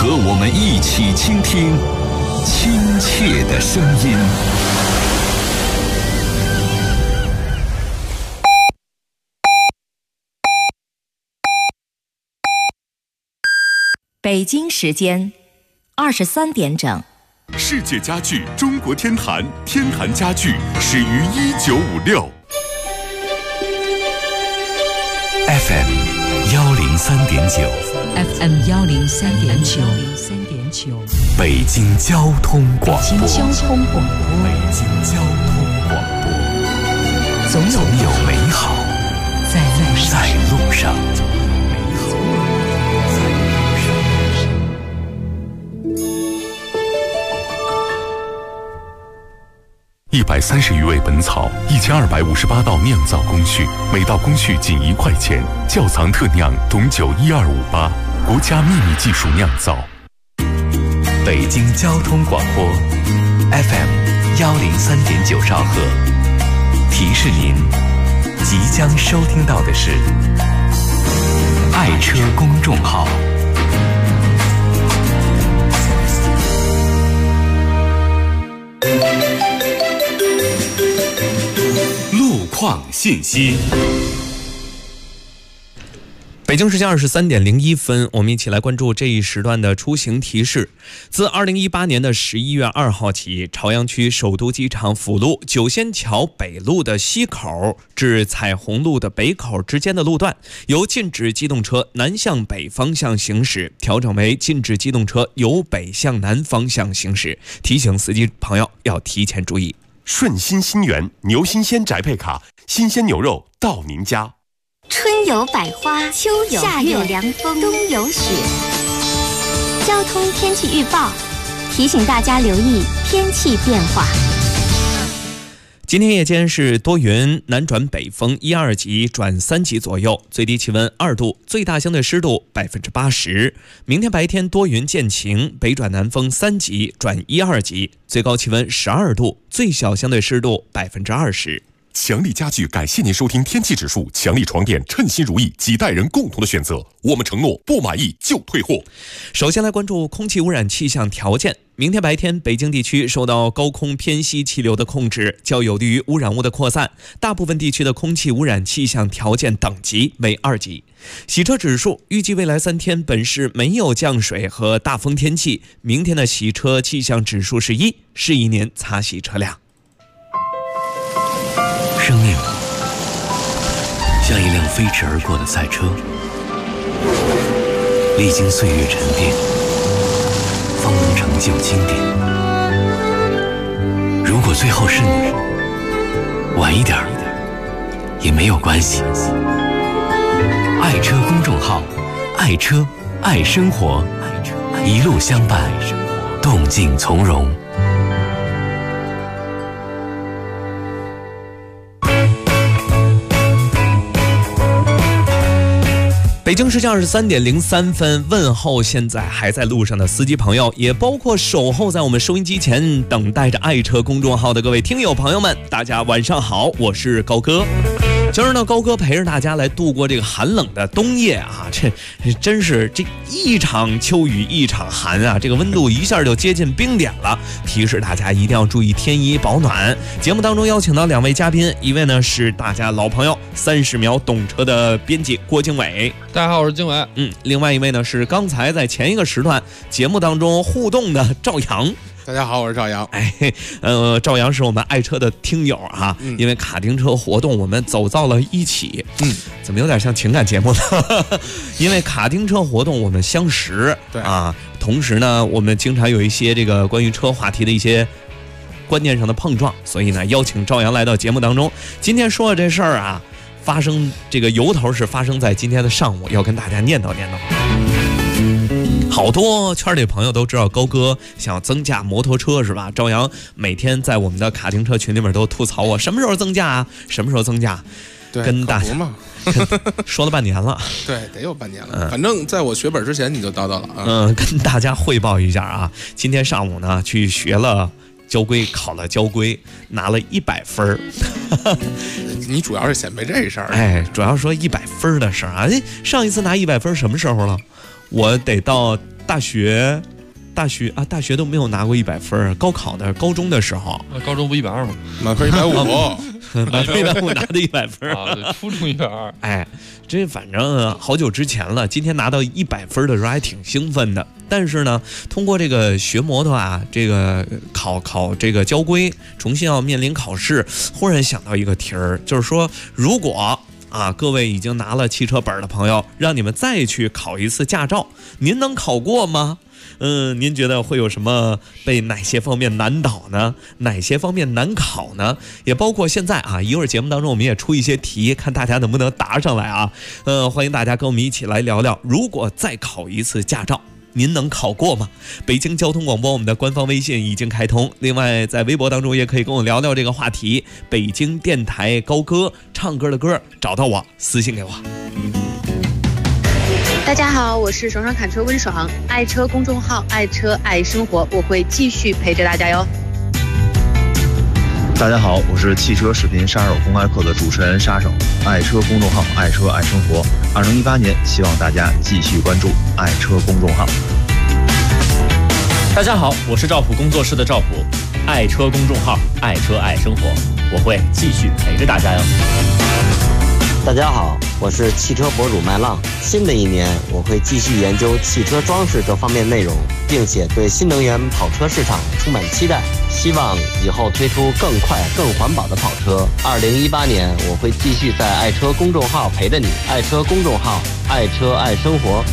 和我们一起倾听亲切的声音。 北京时间23点整。 世界家具中国天坛，天坛家具始于1956。 FM 103.9 FM 103.9 北京交通广播。 北京交通广播。 北京交通广播。 总有美好在路上。130余味本草，1258道酿造工序，每道工序仅1块钱。窖藏特酿董酒12588，国家秘密技术酿造。北京交通广播 FM 103.9兆赫。提示您，即将收听到的是爱车公众号。路况信息。 北京时间23点01分，我们一起来关注这一时段的出行提示。自2018年的11月2号起，朝阳区首都机场辅路九仙桥北路的西口至彩虹路的北口之间的路段，由禁止机动车南向北方向行驶调整为禁止机动车由北向南方向行驶，提醒司机朋友要提前注意。 顺心新源牛新鲜宅配卡，新鲜牛肉到您家。 春有百花，秋有夏有凉风，冬有雪。交通天气预报提醒大家留意天气变化。 今天夜间是多云，南转北风1、2级转3级左右，最低气温2度，最大相对湿度80%。明天白天多云见晴，北转南风3级转1、2级，最高气温12度，最小相对湿度20%。 强力家具感谢您收听天气指数，强力床垫称心如意，几代人共同的选择，我们承诺不满意就退货。 首先来关注空气污染气象条件。明天白天，北京地区受到高空偏西气流的控制，较有利于污染物的扩散，大部分地区的空气污染气象条件等级为2级。洗车指数预计未来3天本市没有降水和大风天气，明天的洗车气象指数是1，适宜您擦洗车辆。 生命像一辆飞驰而过的赛车，历经岁月沉淀，方能成就经典。如果最后是你，晚一点也没有关系。爱车公众号，爱车爱生活，一路相伴，动静从容。 北京时间23点03分，问候现在还在路上的司机朋友，也包括守候在我们收音机前等待着爱车公众号的各位听友朋友们，大家晚上好，我是高哥。今儿呢，高哥陪着大家来度过这个寒冷的冬夜啊，这真是这一场秋雨一场寒啊，这个温度一下就接近冰点了，提示大家一定要注意添衣保暖。节目当中邀请到2位嘉宾，一位呢是大家老朋友30秒懂车的编辑郭经纬， 大家好，我是经纬。 另外一位呢是刚才在前一个时段节目当中互动的赵阳。 大家好，我是赵阳。 赵阳是我们爱车的听友啊，因为卡丁车活动我们走到了一起。怎么有点像情感节目呢？因为卡丁车活动我们相识，对啊，同时呢，我们经常有一些这个关于车话题的一些观念上的碰撞，所以呢，邀请赵阳来到节目当中。今天说的这事儿啊，发生这个由头是发生在今天的上午，要跟大家念叨念叨。好多圈里朋友都知道高哥想要增驾摩托车是吧？赵阳每天在我们的卡丁车群里面都吐槽我什么时候增驾啊，什么时候增驾， 对， 跟大家说了半年了。 对，得有半年了。反正在我学本之前你就叨叨了啊。 跟大家汇报一下啊，今天上午呢去学了交规，考了交规，拿了100分。 你主要是显摆这事儿。 主要说100分的事儿啊。上一次拿100分什么时候了？我得到大学都没有拿过100分，高考的高中的时候， 高中不120吗？ 满分150， 满分150拿的100分啊，对，初中120。 哎，这反正好久之前了，今天拿到100分的时候还挺兴奋的。但是呢，通过这个学摩托啊，这个考这个交规，重新要面临考试，忽然想到一个题儿，就是说，如果各位已经拿了汽车本的朋友，让你们再去考一次驾照，您能考过吗？您觉得会有什么被哪些方面难倒呢？哪些方面难考呢？也包括现在一会儿节目当中我们也出一些题，看大家能不能答上来啊。欢迎大家跟我们一起来聊聊，如果再考一次驾照，您能考过吗？北京交通广播我们的官方微信已经开通，另外在微博当中也可以跟我聊聊这个话题。北京电台高歌唱歌的歌，找到我私信给我。 大家好，我是爽爽侃车温爽，爱车公众号爱车爱生活，我会继续陪着大家哟。 大家好，我是汽车视频杀手公开课的主持人杀手，爱车公众号爱车爱生活。2018年，希望大家继续关注爱车公众号。 大家好，我是赵普工作室的赵普，爱车公众号爱车爱生活，我会继续陪着大家哟。 大家好，我是汽车博主麦浪。新的一年，我会继续研究汽车装饰这方面内容，并且对新能源跑车市场充满期待，希望以后推出更快、更环保的跑车。2018年，我会继续在爱车公众号陪着你，爱车公众号，爱车爱生活。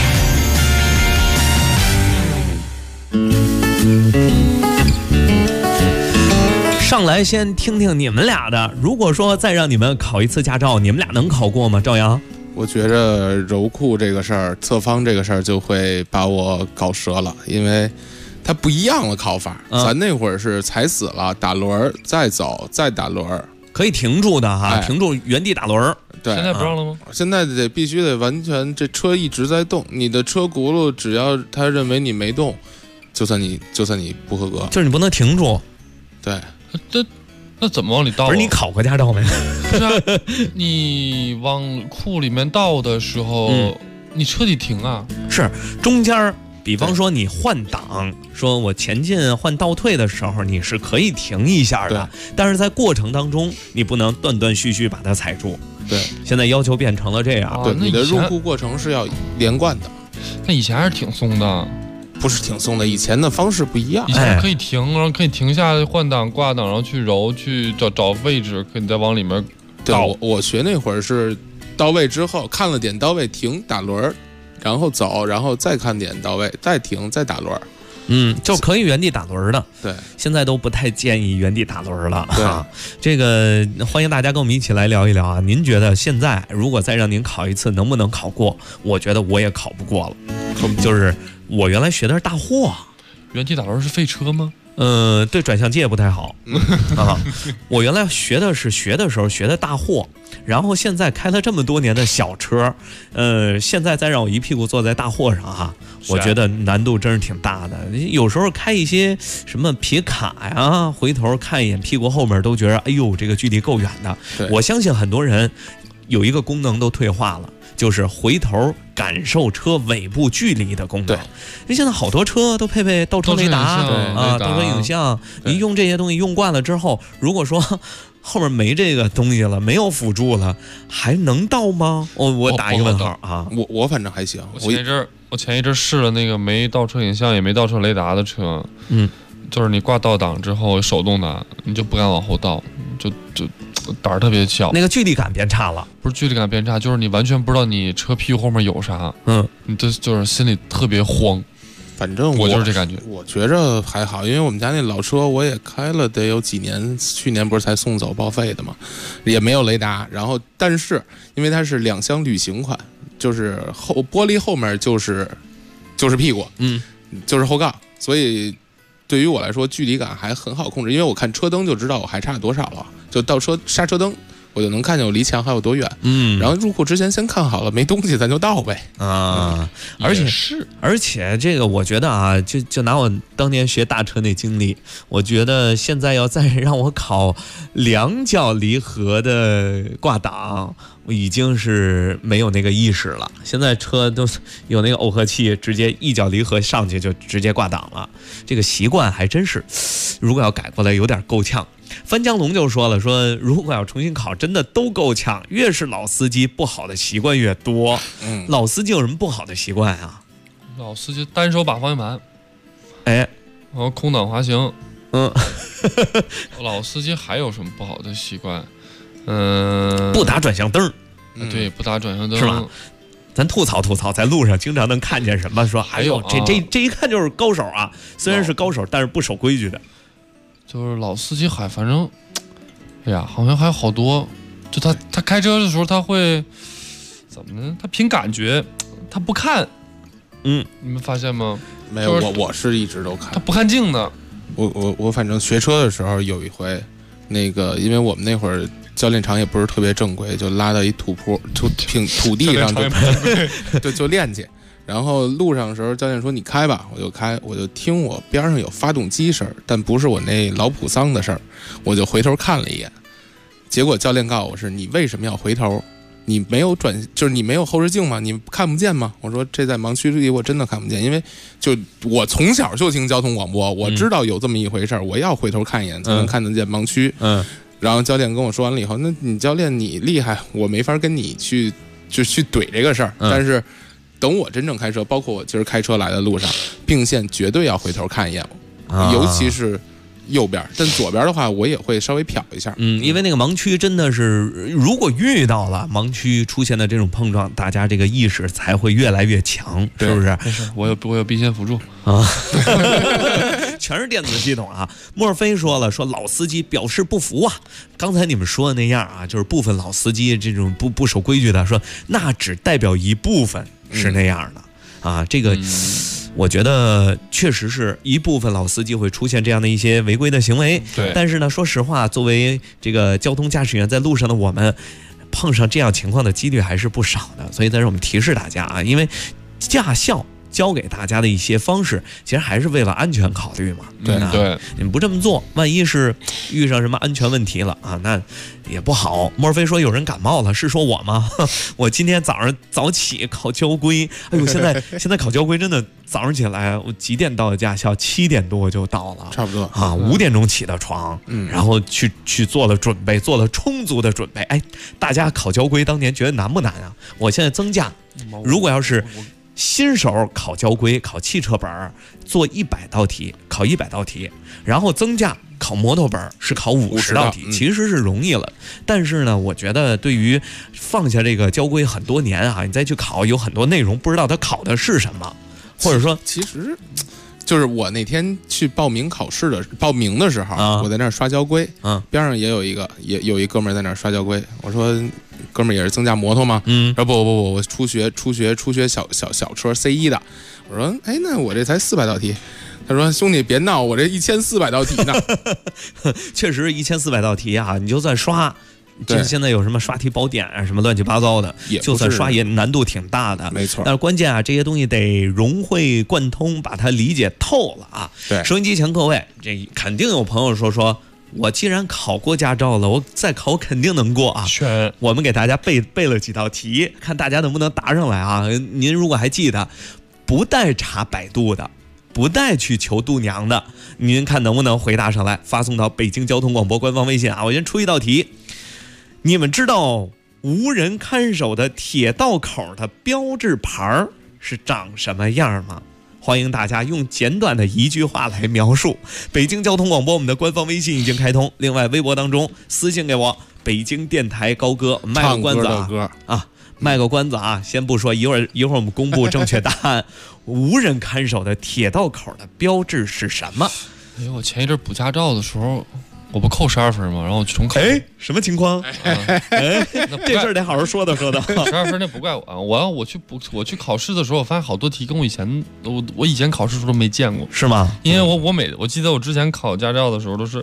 上来先听听你们俩的，如果说再让你们考一次驾照，你们俩能考过吗？赵阳， 我觉着柔库这个事儿，侧方这个事儿就会把我搞折了，因为它不一样的考法。咱那会儿是踩死了，打轮再走，再打轮， 可以停住的哈，停住原地打轮。 对， 现在不让了吗？ 现在必须得完全，这车一直在动，你的车轱辘只要他认为你没动，就算你不合格， 就是你不能停住。 对。 那怎么往里倒？ 不是你考过驾照没？ 是啊，你往库里面倒的时候，你车得停啊。 是中间，比方说你换挡，说我前进换倒退的时候，你是可以停一下的，但是在过程当中，你不能断断续续把它踩住。 对， 现在要求变成了这样。 对，你的入库过程是要连贯的。 那以前还是挺松的。 不是挺松的，以前的方式不一样。 以前可以停，然后可以停下换挡挂挡，然后去揉，去找位置，可以再往里面倒。 我学那会儿是到位之后看了点到位停打轮，然后走，然后再看点到位再停再打轮。 就可以原地打轮的。 对， 现在都不太建议原地打轮了。 对， 这个欢迎大家跟我们一起来聊一聊啊！您觉得现在如果再让您考一次，能不能考过？我觉得我也考不过了。就是我原来学的是大货， 原地打轮是废车吗？ 对转向机也不太好我原来学的时候学的大货，然后现在开了这么多年的小车，现在再让我一屁股坐在大货上我觉得难度真是挺大的。有时候开一些什么皮卡呀，回头看一眼屁股后面都觉得哎呦这个距离够远的。我相信很多人有一个功能都退化了，就是回头感受车尾部距离的功能。因为现在好多车都配备倒车雷达倒车影像，你用这些东西用惯了之后，如果说后面没这个东西了，没有辅助了，还能倒吗？我打一个问号啊！ 我反正还行。 我前一阵试了那个没倒车影像也没倒车雷达的车，就是你挂倒档之后手动挡，你就不敢往后倒，就胆儿特别小， 那个距离感变差了。 不是距离感变差，就是你完全不知道你车屁股后面有啥，你就是心里特别慌。 反正我就是这感觉。 我觉着还好，因为我们家那老车我也开了得有几年，去年不是才送走报废的嘛，也没有雷达。然后但是因为它是2厢旅行款，就是玻璃后面就是屁股，就是后杠，所以对于我来说距离感还很好控制，因为我看车灯就知道我还差多少了。就倒车刹车灯， 我就能看见我离墙还有多远。然后入库之前先看好了，没东西咱就倒呗。 而且这个我觉得啊，就拿我当年学大车那经历，我觉得现在要再让我考2脚离合的挂档，我已经是没有那个意识了。现在车都有那个耦合器，直接1脚离合上去就直接挂档了。这个习惯还真是，如果要改过来有点够呛。翻江龙就说了，说如果要重新考，真的都够呛。越是老司机，不好的习惯越多。老司机有什么不好的习惯啊？ 老司机单手把方向盘， 然后空挡滑行。老司机还有什么不好的习惯？ 不打转向灯。 对，不打转向灯是吧？咱吐槽，在路上经常能看见什么说， 还有这一看就是高手啊！虽然是高手，但是不守规矩的。 就是老司机反正，哎呀，好像还有好多。就他开车的时候，他会怎么呢？他凭感觉，他不看。你们发现吗？ 没有，我是一直都看。 他不看镜的。 我反正学车的时候有一回，那个因为我们那会儿教练场也不是特别正规，就拉到一土坡，就土地上就练去。然后路上的时候，教练说你开吧，我就开，我就听我边上有发动机声，但不是我那老普桑的事儿，我就回头看了一眼，结果教练告诉我是你为什么要回头？你没有就是你没有后视镜吗？你看不见吗？我说这在盲区里我真的看不见，因为就我从小就听交通广播，我知道有这么一回事儿，我要回头看一眼才能看得见盲区。然后教练跟我说完了以后，那你教练你厉害，我没法跟你去怼这个事儿，但是等我真正开车，包括我今儿开车来的路上，并线绝对要回头看一眼，尤其是右边，但左边的话我也会稍微瞟一下。 因为那个盲区真的是，如果遇到了盲区出现的这种碰撞，大家这个意识才会越来越强，是不是？ 没事，我有并线辅助啊，全是电子系统啊。墨菲说了，说老司机表示不服啊。刚才你们说的那样啊，就是部分老司机这种不守规矩的，说那只代表一部分是那样的啊，这个。我觉得确实是一部分老司机会出现这样的一些违规的行为，但是呢，说实话，作为这个交通驾驶员，在路上的我们碰上这样情况的几率还是不少的，所以在这我们提示大家啊，因为驾校教给大家的一些方式，其实还是为了安全考虑嘛。 对， 你们不这么做，万一是遇上什么安全问题了啊，那也不好。墨菲说有人感冒了，是说我吗？我今天早上早起考交规，哎呦，现在考交规真的早上起来，我几点到的驾校？7点多就到了， 差不多啊，5点钟起的床，然后去做了准备，做了充足的准备。哎，大家考交规当年觉得难不难啊？我现在增驾，如果要是新手考交规，考汽车本做100道题，考100道题，然后增驾考摩托本是考50道题，其实是容易了。但是呢，我觉得对于放下这个交规很多年啊，你再去考，有很多内容不知道它考的是什么，或者说其实。就是我那天去报名的时候，我在那儿刷交规，边上也有一哥们儿在那儿刷交规。我说，哥们儿也是增驾摩托吗？说不，我初学小车 C1 的。我说，哎，那我这才400道题。他说，兄弟别闹，我这1400道题呢。 确实1400道题啊，你就算刷。现在有什么刷题宝典啊，什么乱七八糟的，就算刷也难度挺大的， 没错。 但是关键啊，这些东西得融会贯通，把它理解透了啊。 对， 收音机前各位，这肯定有朋友说，我既然考过驾照了，我再考肯定能过啊。我们给大家背了几道题，看大家能不能答上来啊。您如果还记得，不带查百度的，不带去求度娘的，您看能不能回答上来？发送到北京交通广播官方微信啊。我先出一道题。你们知道无人看守的铁道口的标志牌是长什么样吗？欢迎大家用简短的一句话来描述。北京交通广播我们的官方微信已经开通，另外微博当中私信给我，北京电台高歌，卖个关子啊，卖个关子啊，先不说，一会儿我们公布正确答案。无人看守的铁道口的标志是什么？ 哎，我前一阵补驾照的时候。我不扣12分吗？然后我重考。 哎，什么情况？这事儿得好好说道。 12分那不怪我啊！我去考试的时候，我发现好多题跟我以前考试的时候都没见过， 是吗？ 因为我记得我之前考驾照的时候都是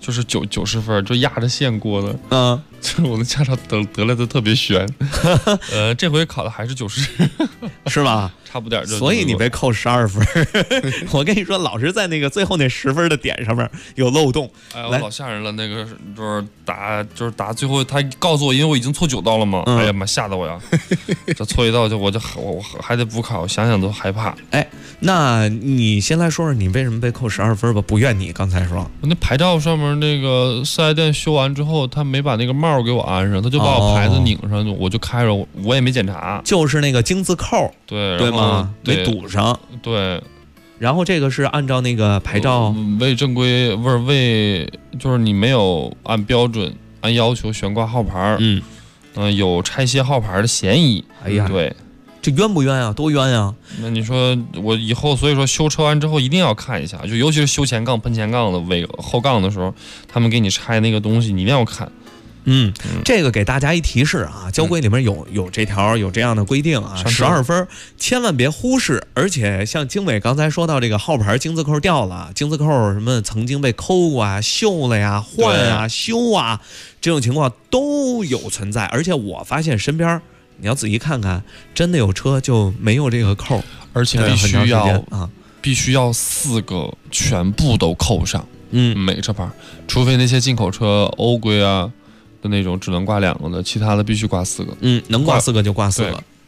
就是90分，就压着线过的。就是我的驾照得来的特别悬。这回考的还是90， 是吧？ 差不点就。 所以你被扣12分。我跟你说，老是在那个最后那10分的点上面有漏洞。 哎，我老吓人了，那个就是打最后，他告诉我，因为我已经错9道了嘛。哎呀妈，吓得我呀！这错1道我还得补考，想想都害怕。 哎，那你先来说说你为什么被扣12分吧？不怨你，刚才说我那牌照上面那个四 S 店修完之后，他没把那个帽给我安上，他就把我牌子拧上，我就开着，我也没检查， 就是那个金字扣， 对吗？没堵上， 对。 然后这个是按照那个牌照未正规，不是就是你没有按标准按要求悬挂号牌，有拆卸号牌的嫌疑。 哎呀， 对。 这冤不冤啊？多冤啊！ 那你说我以后，所以说修车完之后一定要看一下，就尤其是修前杠、喷前杠的后杠的时候，他们给你拆那个东西，你一定要看。 这个给大家一提示啊，交规里面有这条有这样的规定啊，12分千万别忽视。而且像经纬刚才说到这个号牌金字扣掉了，金字扣什么曾经被抠过啊、锈了呀、换啊、修啊，这种情况都有存在。而且我发现身边你要仔细看看，真的有车就没有这个扣， 而且必须要4个全部都扣上。每个车牌，除非那些进口车欧规啊的那种只能挂2个的，其他的必须挂4个。 能挂4个就挂4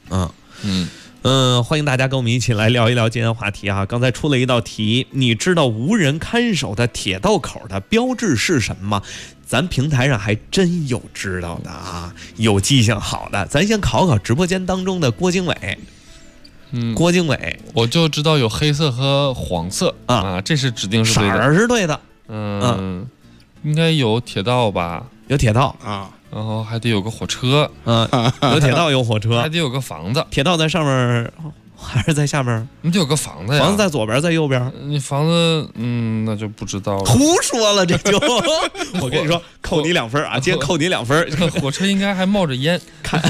个。欢迎大家跟我们一起来聊一聊今天的话题啊！刚才出了一道题，你知道无人看守的铁道口的标志是什么吗？咱平台上还真有知道的啊，有记性好的。咱先考考直播间当中的郭经纬。郭经纬， 我就知道有黑色和黄色啊，这是指定是对的， 色儿是对的。 应该有铁道吧？ 有铁道啊， 然后还得有个火车， 有铁道有火车， 还得有个房子。 铁道在上面还是在下面？ 你得有个房子呀。 房子在左边，在右边。 你房子，那就不知道了。 胡说了，这就我跟你说，扣你2分啊！今天扣你2分。 火车应该还冒着烟。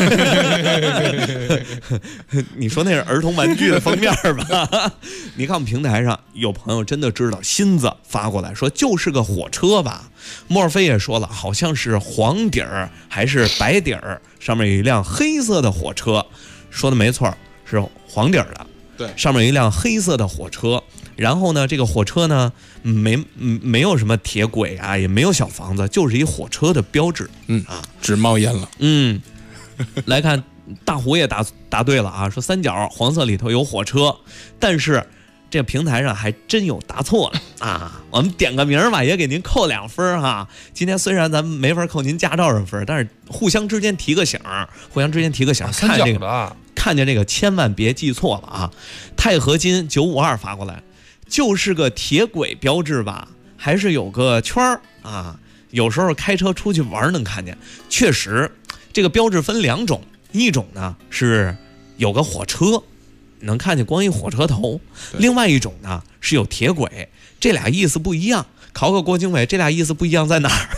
你说那是儿童玩具的封面吧？你看我们平台上有朋友真的知道，新子发过来说就是个火车吧。莫非也说了，好像是黄底儿还是白底儿，上面有一辆黑色的火车。说的没错，是黄底儿的， 对， 上面有一辆黑色的火车。然后呢，这个火车呢，没有什么铁轨啊，也没有小房子，就是一火车的标志。 只冒烟了。 来看大虎也答对了啊，说三角黄色里头有火车，但是这个平台上还真有答错了啊！我们点个名吧，也给您扣2分哈。今天虽然咱们没法扣您驾照上分，但是互相之间提个醒，看这个，看见这个千万别记错了啊！钛合金952发过来，就是个铁轨标志吧，还是有个圈儿啊？有时候开车出去玩能看见，确实，这个标志分2种，一种呢是有个火车。能看见光一火车头，另外一种呢是有铁轨，这俩意思不一样。考郭经纬，这俩意思不一样在哪儿？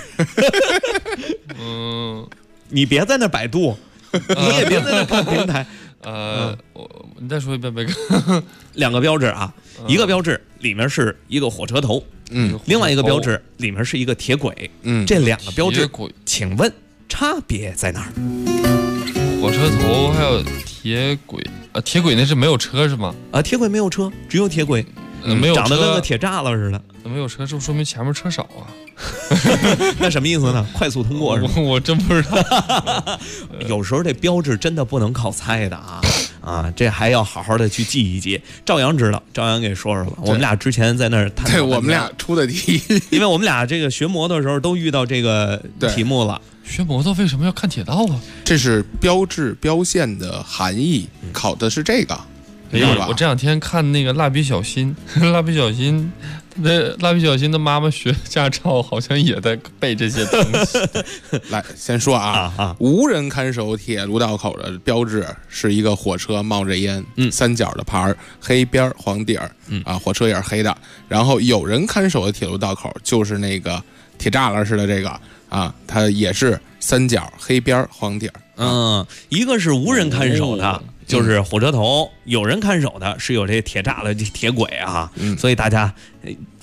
你别在那百度，你也别在那看平台。 你再说一遍呗。 2个标志啊，一个标志里面是一个火车头，另外一个标志里面是一个铁轨，这2个标志，请问差别在哪儿？ 火车头还有铁轨铁轨那是没有车是吗？ 铁轨没有车，只有铁轨， 没有车长得跟个铁栅栏似的。 没有车，是不是说明前面车少啊？ 那什么意思呢？快速通过是吗？ 我真不知道。 有时候这标志真的不能靠猜的啊，这还要好好的去记一记。赵阳知道，赵阳给说说吧。我们俩之前在那儿谈， 对我们俩出的题， 因为我们俩这个学摩托的时候都遇到这个题目了。 学摩托为什么要看铁道啊？ 这是标志标线的含义，考的是这个。 我这两天看那个蜡笔小新，蜡笔小新的妈妈学驾照好像也在背这些东西。 来，先说无人看守铁路道口的标志是一个火车冒着烟，三角的牌，黑边黄底儿，火车也是黑的。然后有人看守的铁路道口就是那个铁栅栏似的这个它也是三角黑边黄底儿。 一个是无人看守的。就是火车头有人看守的，是有这铁栅栏、铁轨啊，所以大家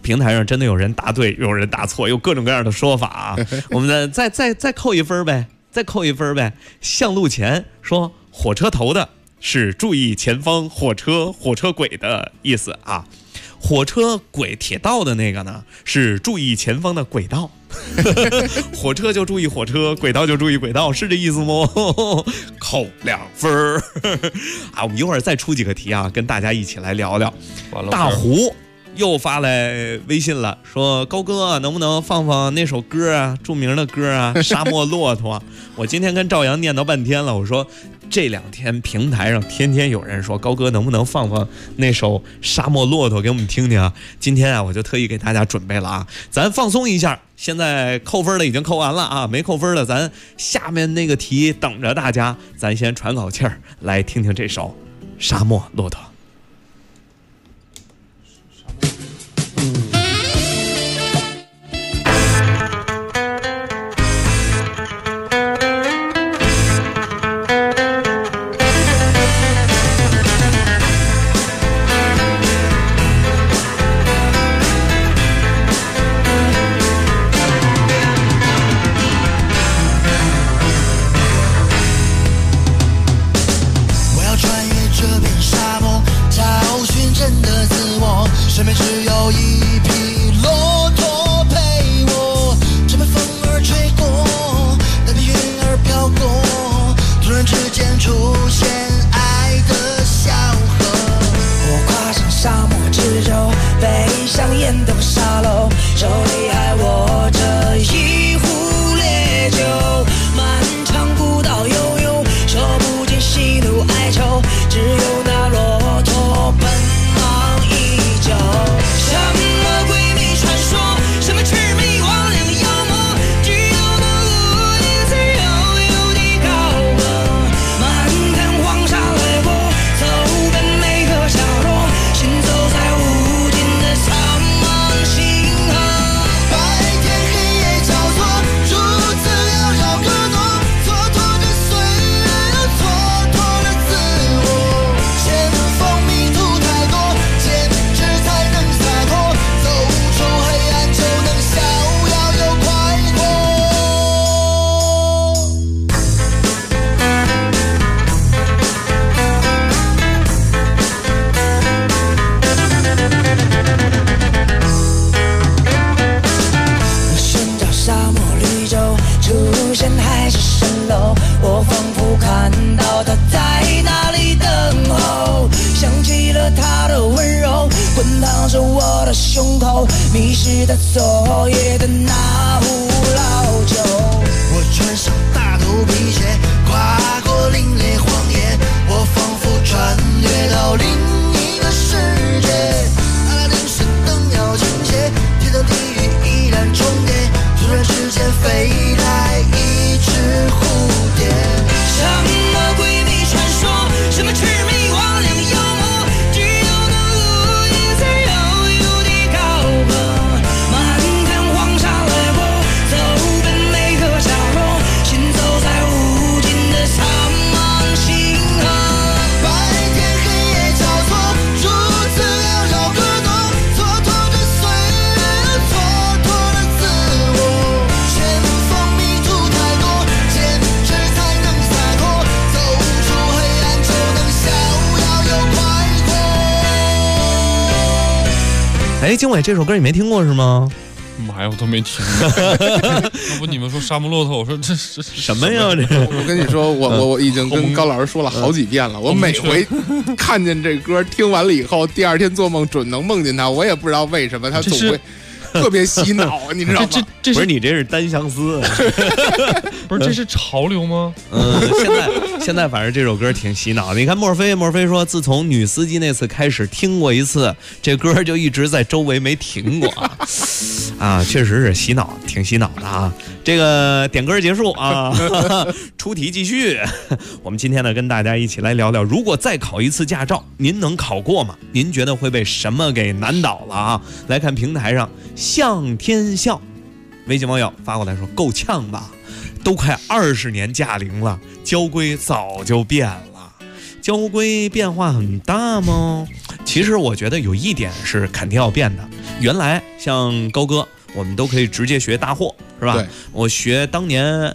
平台上真的有人答对，有人答错，有各种各样的说法啊。我们再扣一分呗，再扣一分呗。向路前说火车头的是注意前方火车轨的意思啊。火车轨铁道的那个呢是注意前方的轨道。火车就注意火车，轨道就注意轨道，是这意思吗？扣2分啊！我们一会儿再出几个题啊，跟大家一起来聊聊。大胡又发来微信了，说高哥能不能放放那首歌啊，著名的歌啊，《沙漠骆驼》啊。我今天跟赵阳念叨半天了，我说这2天平台上天天有人说高哥能不能放放那首《沙漠骆驼》给我们听听啊。今天啊我就特意给大家准备了啊，咱放松一下。现在扣分的已经扣完了啊，没扣分的咱下面那个题等着大家，咱先喘口气儿来听听这首《沙漠骆驼》。 胸口迷失的昨夜的那壶老酒，我穿上大头皮鞋，跨过另类荒野，我仿佛穿越到另一个世界。阿拉丁神灯要倾斜，天堂地狱依然重叠，突然之间飞来一只蝴蝶。什么鬼秘传说，什么魑魅魍魉妖魔，只有那路也在遥遥地高歌。漫看黄沙掠过，走遍每个角落，行走在无尽的苍茫星河。白天黑夜交错，如此缭绕歌诺，蹉跎着岁月，蹉跎了自我。前方迷途太多，坚持才能洒脱，走出黑暗就能逍遥又快活。 哎，经纬这首歌你没听过是吗？ 妈呀，我都没听过。要不你们说沙漠骆驼，我说这是什么呀？这我跟你说，我已经跟高老师说了好几遍了。我每回看见这歌，听完了以后，第二天做梦准能梦见他。我也不知道为什么，他总会特别洗脑，你知道吗？ 不是你这是单相思， 不是这是潮流吗？ 现在反正这首歌挺洗脑的。你看墨菲说，自从女司机那次开始听过一次，这歌就一直在周围没停过啊，确实是洗脑，挺洗脑的啊。这个点歌结束啊，出题继续。我们今天呢跟大家一起来聊聊，如果再考一次驾照，您能考过吗？您觉得会被什么给难倒了啊？来看平台上向天笑微信网友发过来说，够呛吧，都快20年驾龄了，交规早就变了。交规变化很大吗？其其实我觉得有一点是肯定要变的，原来像高哥，我们都可以直接学大货，是吧？ 对， 我学当年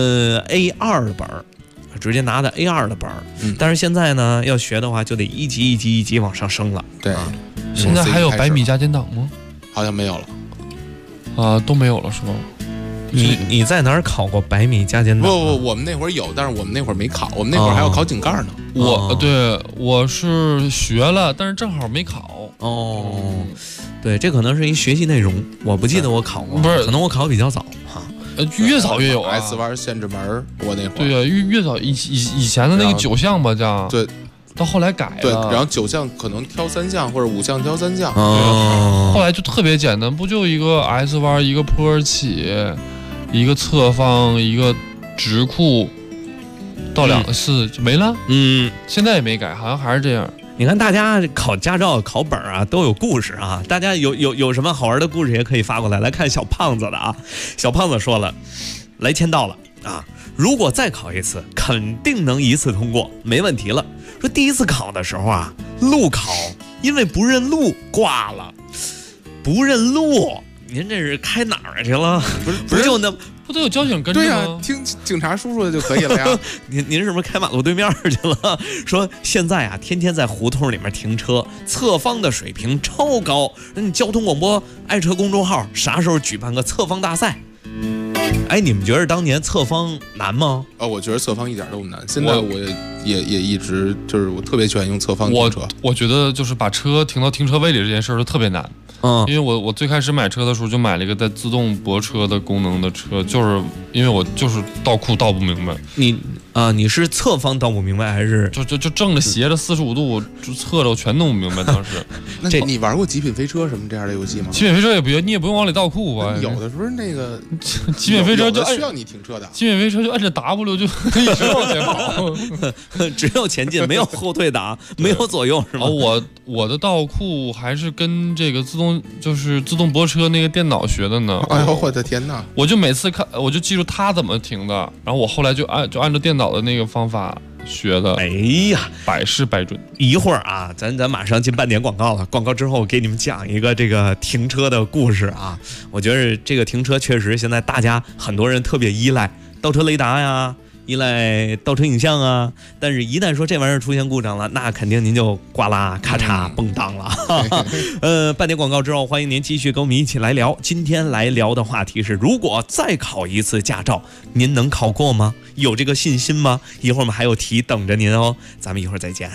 A2的本儿。直接拿的 A2 的本儿，但是现在呢，要学的话就得一级一级往上升了。 对， 现在还有100米加减档吗？ 好像没有了， 啊，都没有了是吗？ 你在哪儿考过100米加减档？ 不，我们那会儿有，但是我们那会儿没考，我们那会儿还要考井盖呢。 我是学了，但是正好没考。 哦，对，这可能是一学习内容，我不记得我考过， 不是， 可能我考比较早哈。 越早越有啊 ，S 弯限制门，我那会儿对啊，越早以前的那个9项吧，这样对， 到后来改了， 对，然后9项可能挑3项或者5项挑3项， 后来就特别简单，不就一个 S 弯，一个坡起，一个侧方，一个直库，到2次就没了。现在也没改，好像还是这样。 你看大家考驾照考本啊都有故事啊，大家有什么好玩的故事也可以发过来。来看小胖子的啊，小胖子说了，来签到了啊，如果再考一次肯定能一次通过，没问题了。说第一次考的时候啊，路考因为不认路挂了，不认路，您这是开哪儿去了？不就那不都有交警跟着吗？ 对呀，听警察叔叔的就可以了呀。 您是不是开马路对面去了？说现在啊，天天在胡同里面停车，侧方的水平超高。那你交通广播爱车公众号啥时候举办个侧方大赛？哎，你们觉得当年侧方难吗？ 我觉得侧方一点都不难。现在我也一直就是我特别喜欢用侧方停车。 我觉得就是把车停到停车位里这件事儿就特别难。因为我最开始买车的时候就买了一个带自动泊车的功能的车，就是因为我就是倒库倒不明白。 你是侧方倒不明白还是就正着斜着45度就侧着我全弄不明白当时。 那你玩过极品飞车什么这样的游戏吗？ 极品飞车你也不用往里倒库吧？ 有的时候那个极品飞车就需要你停车的， 极品飞车就按着 W 就一直往前跑， 只有前进没有后退的，没有左右是吗？ 我的倒库还是跟这个自动泊车那个电脑学的呢。 哎呦我的天哪！ 我就每次看我就记住它怎么停的，然后我后来就按照电脑的那个方法学的。 哎呀， 百试百准。 一会儿啊，咱马上进半点广告了。广告之后，我给你们讲一个这个停车的故事啊。我觉得这个停车确实现在大家很多人特别依赖倒车雷达呀，依赖倒车影像啊。但是，一旦说这玩意儿出现故障了，那肯定您就呱啦咔嚓蹦当了。半点广告之后，欢迎您继续跟我们一起来聊。今天来聊的话题是：如果再考一次驾照，您能考过吗？有这个信心吗？一会儿我们还有题等着您哦。咱们一会儿再见。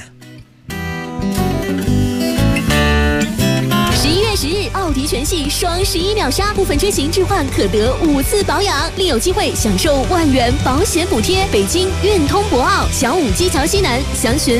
11月10日，奥迪全系双11秒杀，部分车型置换可得5次保养，另有机会享受10000元保险补贴。北京运通博奥小武基桥西南，详询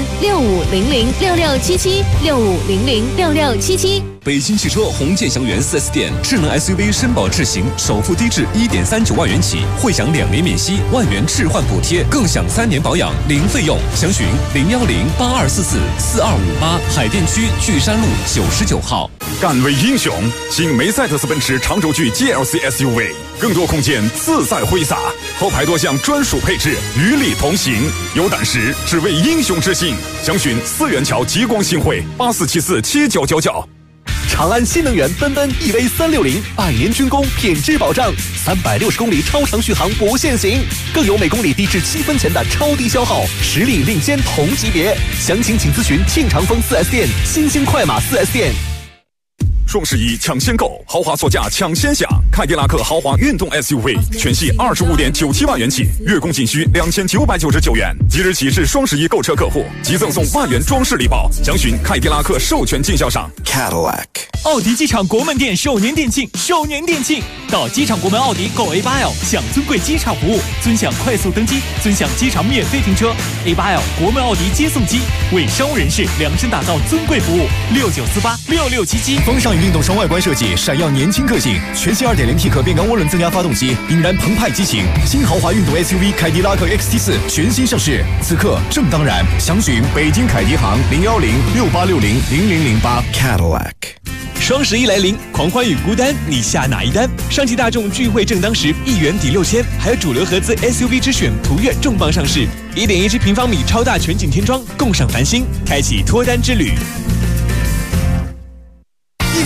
6500667765006677。 北京汽车红箭祥源 4S 店，智能 SUV 绅宝智行，首付低至1.39万元起，会享2年免息，10000元置换补贴，更享3年保养零费用。详询01082444258，海淀区巨山路99号。 敢为英雄，新梅赛德斯奔驰长轴距 GLC SUV， 更多空间自在挥洒，后排多项专属配置与你同行。有胆识，只为英雄之心。详询4元桥极光新会84747999。 长安新能源奔奔 EV360，100年军工品质保障，360公里超长续航不限行，更有每公里低至7分钱的超低消耗，实力领先同级别。详情请咨询庆长丰 4S 店、新兴快马 4S 店。 双11抢先购，豪华座驾抢先享，凯迪拉克豪华运动 SUV 全系25.97万元起，月供仅需2999元。即日起至双11购车客户，即赠送10000元装饰礼包。详询凯迪拉克授权经销商 Cadillac。 奥迪机场国门店首年店庆，到机场国门奥迪购 A8L 享尊贵机场服务，尊享快速登机，尊享机场免费停车。A8L 国门奥迪接送机为商务人士量身打造尊贵服务，69486677。 风尚运动双外观设计，闪耀年轻个性。全新 2.0T 可变缸涡轮增压发动机，引燃澎湃激情。新豪华运动 SUV 凯迪拉克 XT4 全新上市，此刻正当然。详询北京凯迪行01068600008 Cadillac。 双11来临，狂欢与孤单，你下哪一单？上汽大众聚会正当时，1元抵6000，还有主流合资 SUV 之选途岳重磅上市，1.17平方米超大全景天窗，共赏繁星，开启脱单之旅。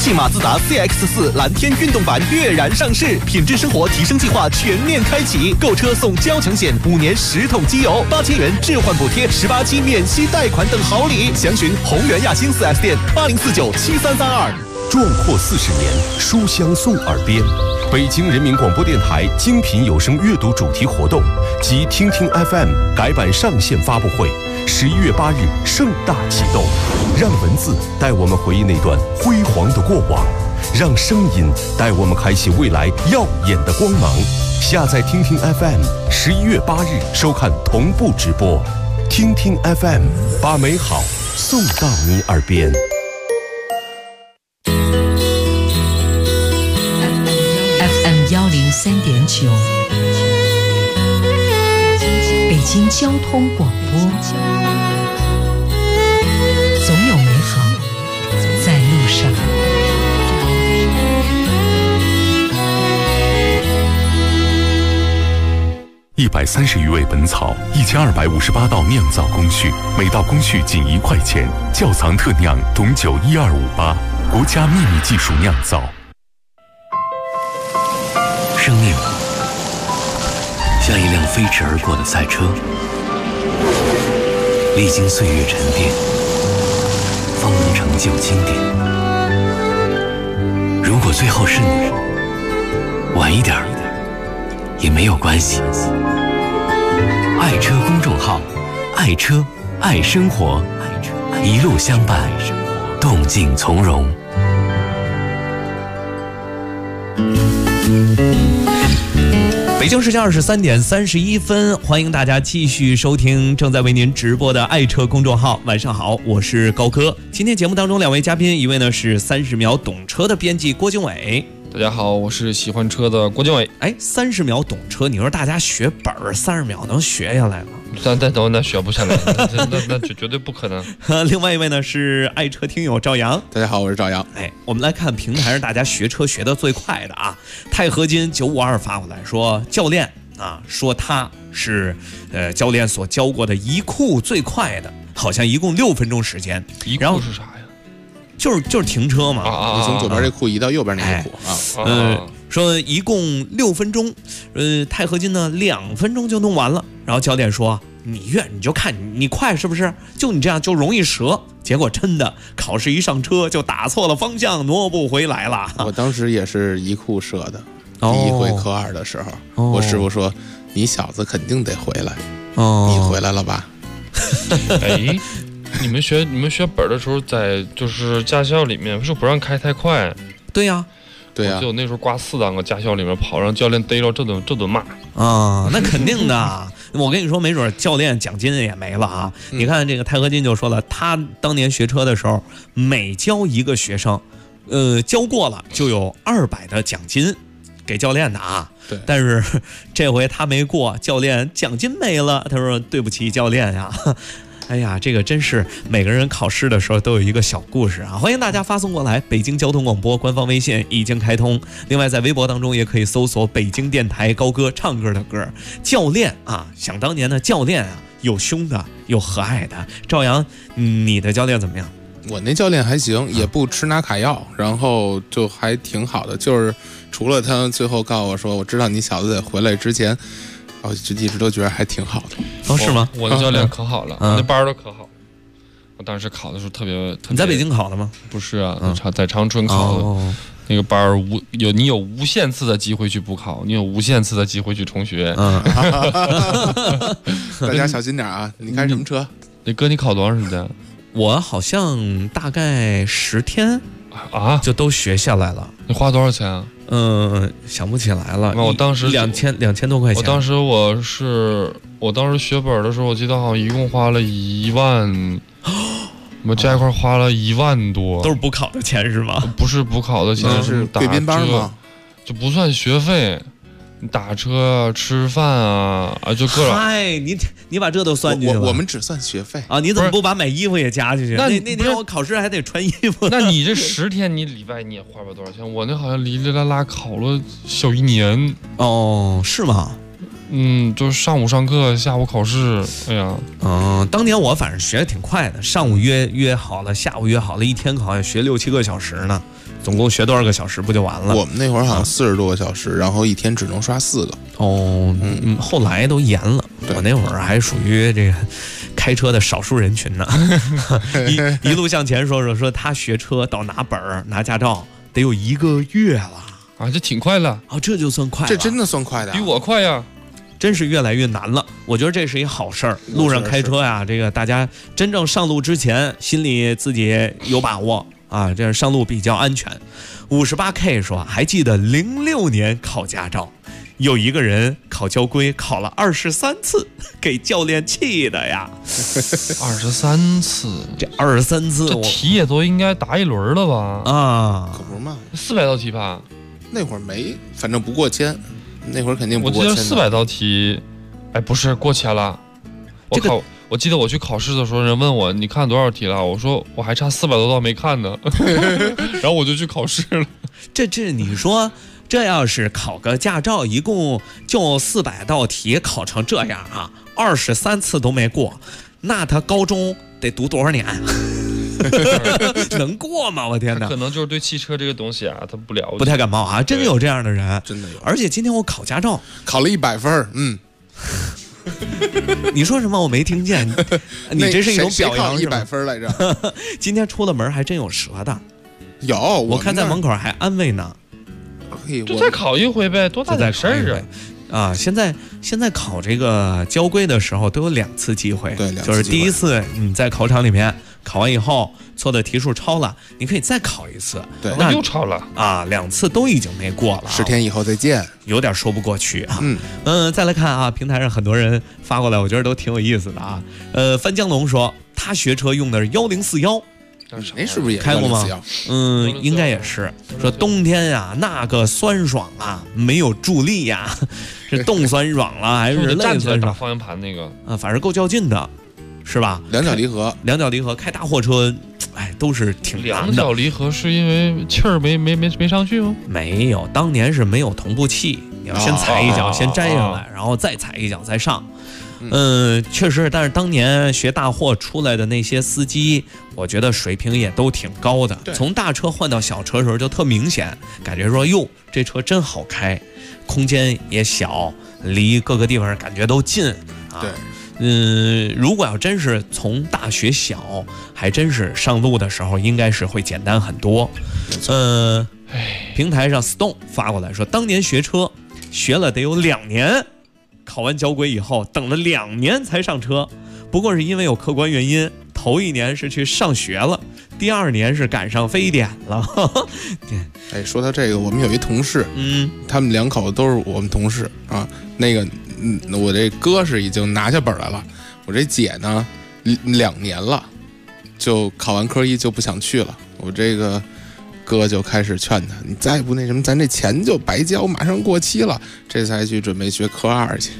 汽马自达 CX-4 蓝天运动版跃然上市，品质生活提升计划全面开启，购车送交强险，5年10桶机油，8000元置换补贴，18期免息贷款等好礼。详询宏源亚星 4S 店80497332。 壮阔40年，书香送耳边。北京人民广播电台精品有声阅读主题活动及听听 FM 改版上线发布会，11月8日盛大启动。让文字带我们回忆那段辉煌的过往，让声音带我们开启未来耀眼的光芒。下载听听 FM，11月8日收看同步直播。听听 FM， 把美好送到你耳边。 103.9，北京交通广播，总有美好在路上。 130余味本草，1258道酿造工序，每道工序仅1块钱。窖藏特酿董酒12588，国家秘密技术酿造。 生命像一辆飞驰而过的赛车，历经岁月沉淀，方能成就经典。如果最后是你，晚一点也没有关系。爱车公众号，爱车爱生活，一路相伴，动静从容。 北京时间23点31分，欢迎大家继续收听正在为您直播的爱车公众号。晚上好，我是高科。今天节目当中2位嘉宾，一位呢是30秒懂车的编辑郭经纬。 大家好，我是喜欢车的郭经纬。 哎，30秒懂车，你说大家学本儿30秒能学下来吗？ 那学不下来，那绝对不可能。 另外一位呢是爱车听友赵阳。 大家好，我是赵阳。 哎，我们来看平台上大家学车学得最快的啊，钛合金952发过来说，教练啊说他是教练所教过的移库最快的，好像一共6分钟时间。 移库是啥呀？ 就是停车嘛， 你从左边这库移到右边那个库啊。 说一共6分钟，钛合金呢2分钟就弄完了。然后教练说，你就看你快是不是？就你这样就容易折。结果真的考试一上车就打错了方向，挪不回来了。 我当时也是移库折的，第一回科2的时候，我师傅说你小子肯定得回来，你回来了吧？ 哎。你们学本的时候，在就是驾校里面是不让开太快？ 对呀， 对呀。 就那时候挂4档搁驾校里面跑，让教练逮着这顿骂啊！那肯定的。我跟你说，没准教练奖金也没了啊！你看这个钛合金就说了，他当年学车的时候，每教一个学生，教过了就有200的奖金给教练的啊。 对。 但是这回他没过，教练奖金没了。他说：“对不起，教练呀。”哎呀，这个真是每个人考试的时候都有一个小故事啊！欢迎大家发送过来，北京交通广播官方微信已经开通，另外在微博当中也可以搜索北京电台高歌唱歌的歌。教练啊，想当年的教练啊，有凶的，有和蔼的。赵阳，你的教练怎么样？ 我那教练还行，也不吃拿卡药，然后就还挺好的，就是除了他最后告诉我说，我知道你小子得回来之前。我就一直都觉得还挺好的。 哦，是吗？ 我的教练可好了，我那班都可好。我当时考的时候特别。 你在北京考的吗？ 不是啊，在长春考的。那个班你有无限次的机会去补考，你有无限次的机会去重学。 大家小心点啊！你开什么车？ 那哥，你考多长时间？ 我好像大概10天啊， 就都学下来了。 你花多少钱啊？ 想不起来了。 我当时 2000多块钱。 我当时学本的时候，我记得好像一共花了1万，我们加一块花了1万多。 都是补考的钱是吗？ 不是补考的钱， 是贵宾班吗？ 就不算学费。你打车、吃饭啊，就各种。 嗨，你把这都算进去了。 我们只算学费啊！你怎么不把买衣服也加进去？ 那天我考试还得穿衣服。 那你这10天，你礼拜你也花不了多少钱？我那好像哩哩啦啦考了小1年。 哦，是吗？ 就是上午上课，下午考试。哎呀， 当年我反正学的挺快的，上午约好了，下午约好了，一天好像学6、7个小时呢。 总共学多少个小时不就完了？ 我们那会儿好像40多个小时，然后一天只能刷4个。 哦，后来都严了。我那会儿还属于这个开车的少数人群呢。一路向前说他学车到拿本儿拿驾照得有1个月了啊，这挺快了啊，这就算快了， 这真的算快的， 比我快呀。 真是越来越难了，我觉得这是一好事儿。路上开车呀，这个大家真正上路之前，心里自己有把握啊，这样上路比较安全。58K 说，还记得06年考驾照，有一个人考交规考了23次，给教练气的呀。 23次， 这23次， 这题也都应该答一轮了吧？ 啊，可不是嘛 ，400道题吧？ 那会儿没，反正不过千。那会儿肯定不过千。我记得400道题，哎，不是过千了。我记得我去考试的时候，人问我你看多少题了，我说我还差400多道没看呢，然后我就去考试了。 这你说，这要是考个驾照，一共就400道题，考成这样啊，23次都没过，那他高中得读多少年？能过吗？我天哪！ 可能就是对汽车这个东西啊，他不了解， 不太感冒啊。真的有这样的人， 真的有。 而且今天我考驾照， 考了100分， 你说什么？我没听见。你这是一种表扬是 100分来着。 今天出了门还真有折的， 有。 我看在门口还安慰呢。 就再考一回呗，多大点事儿啊！ 啊，现在考这个交规的时候都有2次机会， 对， 就是第一次你在考场里面考完以后错的题数超了，你可以再考一次， 对， 那又超了啊，2次都已经没过了 ，10天以后再见， 有点说不过去啊。再来看啊，平台上很多人发过来，我觉得都挺有意思的啊。范江龙说他学车用的是1041。 那是不是也开过吗？应该也是。说冬天呀，那个酸爽啊，没有助力呀，是冻酸爽了还是累酸爽？ 打方向盘那个啊，反正够较劲的，是吧 ？2脚离合， 开大货车，哎，都是挺难的。 2脚离合是因为气儿没上去吗？ 没有，当年是没有同步器，你要先踩一脚，先摘下来，然后再踩一脚再上。确实，但是当年学大货出来的那些司机，我觉得水平也都挺高的。从大车换到小车的时候，就特明显感觉说，哟，这车真好开，空间也小，离各个地方感觉都近啊。 对， 如果要真是从大学小，还真是上路的时候，应该是会简单很多。平台上 Stone 发过来说，当年学车学了得有2年。考完交规以后，等了2年才上车，不过是因为有客观原因，头1年是去上学了，第2年是赶上非典了。 哎，说到这个，我们有一同事，他们2口都是我们同事啊。那个，我这哥是已经拿下本来了，我这姐呢，2年了，就考完科1就不想去了。我这个哥就开始劝他，你再不那什么，咱这钱就白交，马上过期了，这才去准备学科2去。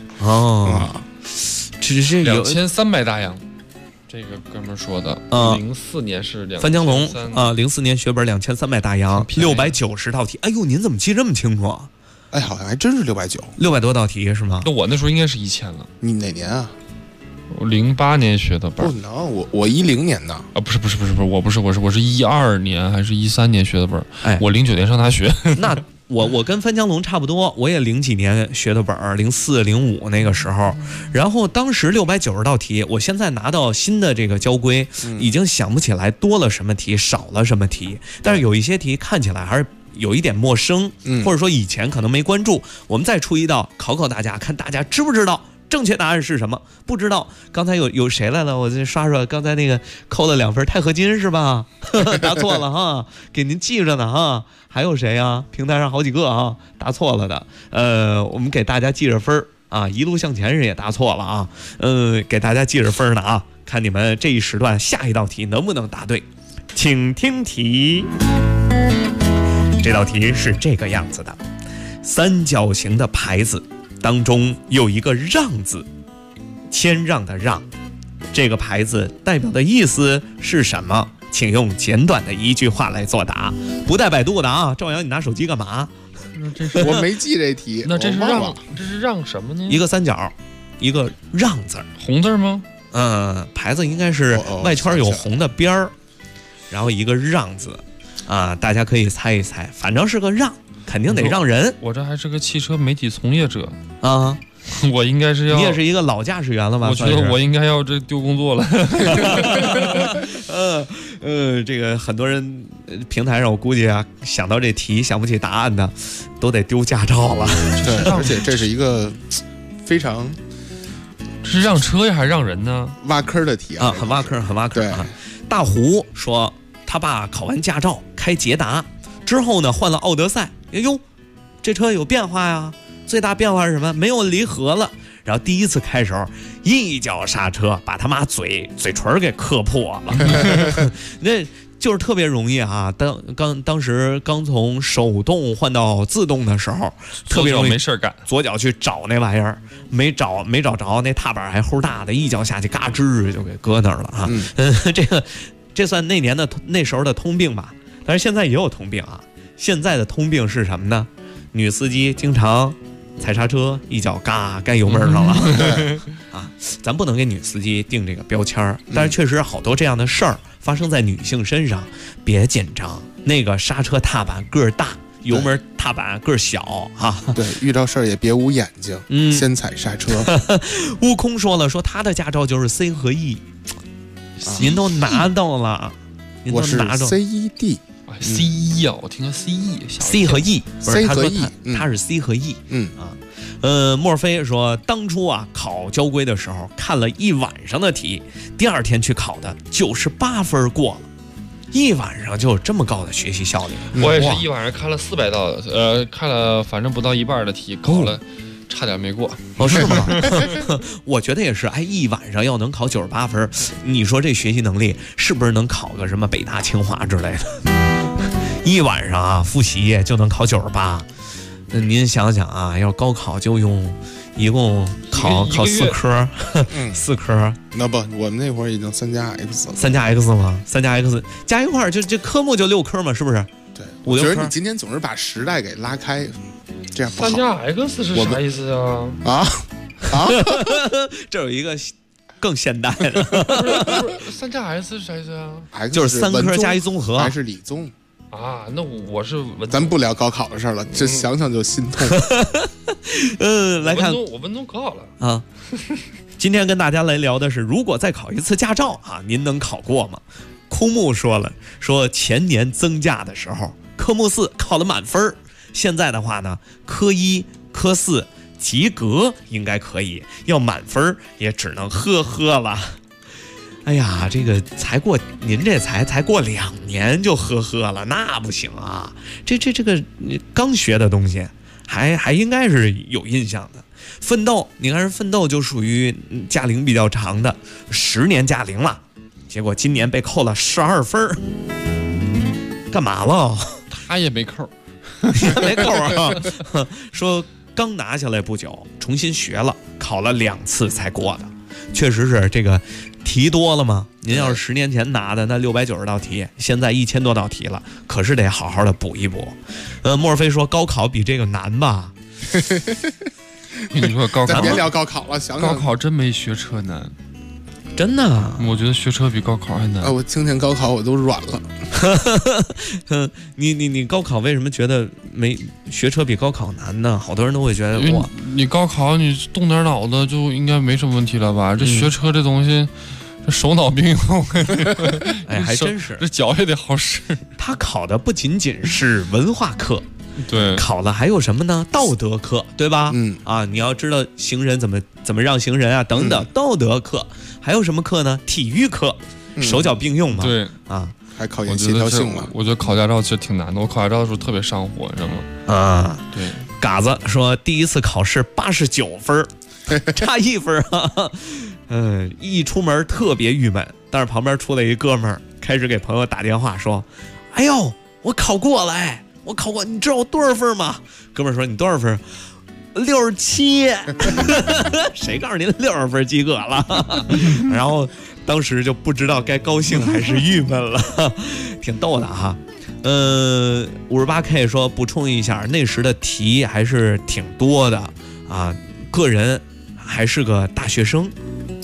只是有 2300大洋，这个哥们说的。04年是范江龙啊，04年学本2300大洋，690道题。哎呦，您怎么记这么清楚啊？ 哎，好像还真是 600多道题是吗？ 那我那时候应该是1000了。 你哪年啊？ 我08年学的本。 不能，我10年呢。 啊，不是，我是12年还是13年学的本。 哎， 我09年上大学。 那我跟范江龙差不多，我也0几年学的本，04、05那个时候。然后当时690道题，我现在拿到新的这个交规，已经想不起来多了什么题，少了什么题。但是有一些题看起来还是有一点陌生，或者说以前可能没关注。我们再出一道考大家，看大家知不知道。正确答案是什么？不知道。刚才有谁来了？我再刷，刚才那个扣了2分，钛合金是吧？答错了哈，给您记着呢哈。还有谁啊？平台上好几个啊，答错了的。我们给大家记着分啊。一路向前人也答错了啊。给大家记着分呢啊。看你们这一时段下一道题能不能答对，请听题。这道题是这个样子的：三角形的牌子。当中有一个让字，谦让的让，这个牌子代表的意思是什么？请用简短的1句话来作答，不带百度的啊。赵阳，你拿手机干嘛？ 我没记这题。 那这是让什么呢？ 一个三角，一个让字， 红字吗？ 牌子应该是外圈有红的边儿，然后一个让字。 啊，大家可以猜一猜，反正是个让，肯定得让人。 我这还是个汽车媒体从业者啊， 我应该是要， 你也是一个老驾驶员了吧？ 我觉得我应该要这丢工作了。 这个很多人平台上，我估计啊，想到这题想不起答案的，都得丢驾照了。 对，而且这是一个非常是让车呀，还是让人呢？ 挖坑的题啊，很挖坑，很挖坑啊！大胡说，他爸考完驾照开捷达之后呢，换了奥德赛。哎呦，这车有变化呀！最大变化是什么？没有离合了。然后第一次开时候，一脚刹车，把他妈嘴唇给磕破了。那就是特别容易啊！当时刚从手动换到自动的时候，特别容易没事干， 左脚去找那玩意儿，没找着，那踏板还齁大的，一脚下去嘎吱就给搁那儿了啊！这算那时候的通病吧？但是现在也有通病啊！现在的通病是什么呢？女司机经常踩刹车，一脚嘎该油门上了。啊，咱不能给女司机定这个标签，但是确实好多这样的事儿发生在女性身上，别紧张。那个刹车踏板个儿大，油门踏板个儿小啊。 对，遇到事儿也别捂眼睛，先踩刹车。 悟空说了，说他的驾照就是 C 和 E，您都拿到了，您都拿到 CED。C1 啊，我听个 CE，C 和 E，C 和 E， 他是 C 和 E， 墨菲说，当初啊考交规的时候看了一晚上的题，第二天去考的98分过了，一晚上就有这么高的学习效率。 我也是一晚上看了400道的，看了反正不到一半的题，考了。差点没过哦，是吗？我觉得也是。哎，一晚上要能考98分，你说这学习能力是不是能考个什么北大清华之类的？一晚上啊复习就能考98，那您想想啊，要高考就用一共考4科，4科。 那不，我们那会儿已经3加 X 了。 3加 X 吗？3加 X 加一块儿就这科目就6科嘛，是不是？ 对， 5、6科。 我觉得你今天总是把时代给拉开。这样不好。 3加 X 是啥意思啊？ 这有一个更现代的。 3加 X 是啥意思啊？ 就是3科加一综合， 还是理综啊？那我是文综。 咱不聊高考的事了，这想想就心痛。 来看我文综可好了啊。今天跟大家来聊的是，如果再考一次驾照啊，您能考过吗？枯木说了，说前年增驾的时候，科目4考了满分。现在的话呢，科1、科4及格应该可以，要满分也只能呵呵了。哎呀，这个您这才过2年就呵呵了，那不行啊！这个刚学的东西，还应该是有印象的。奋斗，你看人奋斗就属于驾龄比较长的，10年驾龄了，结果今年被扣了12分，干嘛了？ 他也没扣。 没扣啊！说刚拿下来不久，重新学了，考了2次才过的。确实是这个题多了吗？您要是10年前拿的那690道题，现在1000多道题了，可是得好好的补一补。莫非说高考比这个难吧？ 你说高考， 咱别聊高考了，想高考真没学车难。 真的、啊， 我觉得学车比高考还难。 我听见高考我都软了。 你高考为什么觉得没学车比高考难呢？好多人都会觉得哇， 你高考你动点脑子就应该没什么问题了吧？这学车这东西，这手脑并用。 哎，还真是， 这脚也得好使。 他考的不仅仅是文化课。 对， 考了还有什么呢？道德课，对吧？你要知道行人怎么让行人啊，等等，道德课。还有什么课呢？体育课，手脚并用嘛。 对啊， 还考验协调性嘛。 我觉得考驾照其实挺难的，我考驾照的时候特别上火，你知道吗？ 啊， 对。 嘎子说第一次考试89分，差1分啊。一出门特别郁闷，但是旁边出来一哥们儿，开始给朋友打电话说：“哎呦，我考过了，哎。”我考过，你知道我多少分吗？哥们儿说你多少分？67。谁告诉您60分及格了？然后当时就不知道该高兴还是郁闷了，挺逗的哈。58K 说补充一下，那时的题还是挺多的啊，个人还是个大学生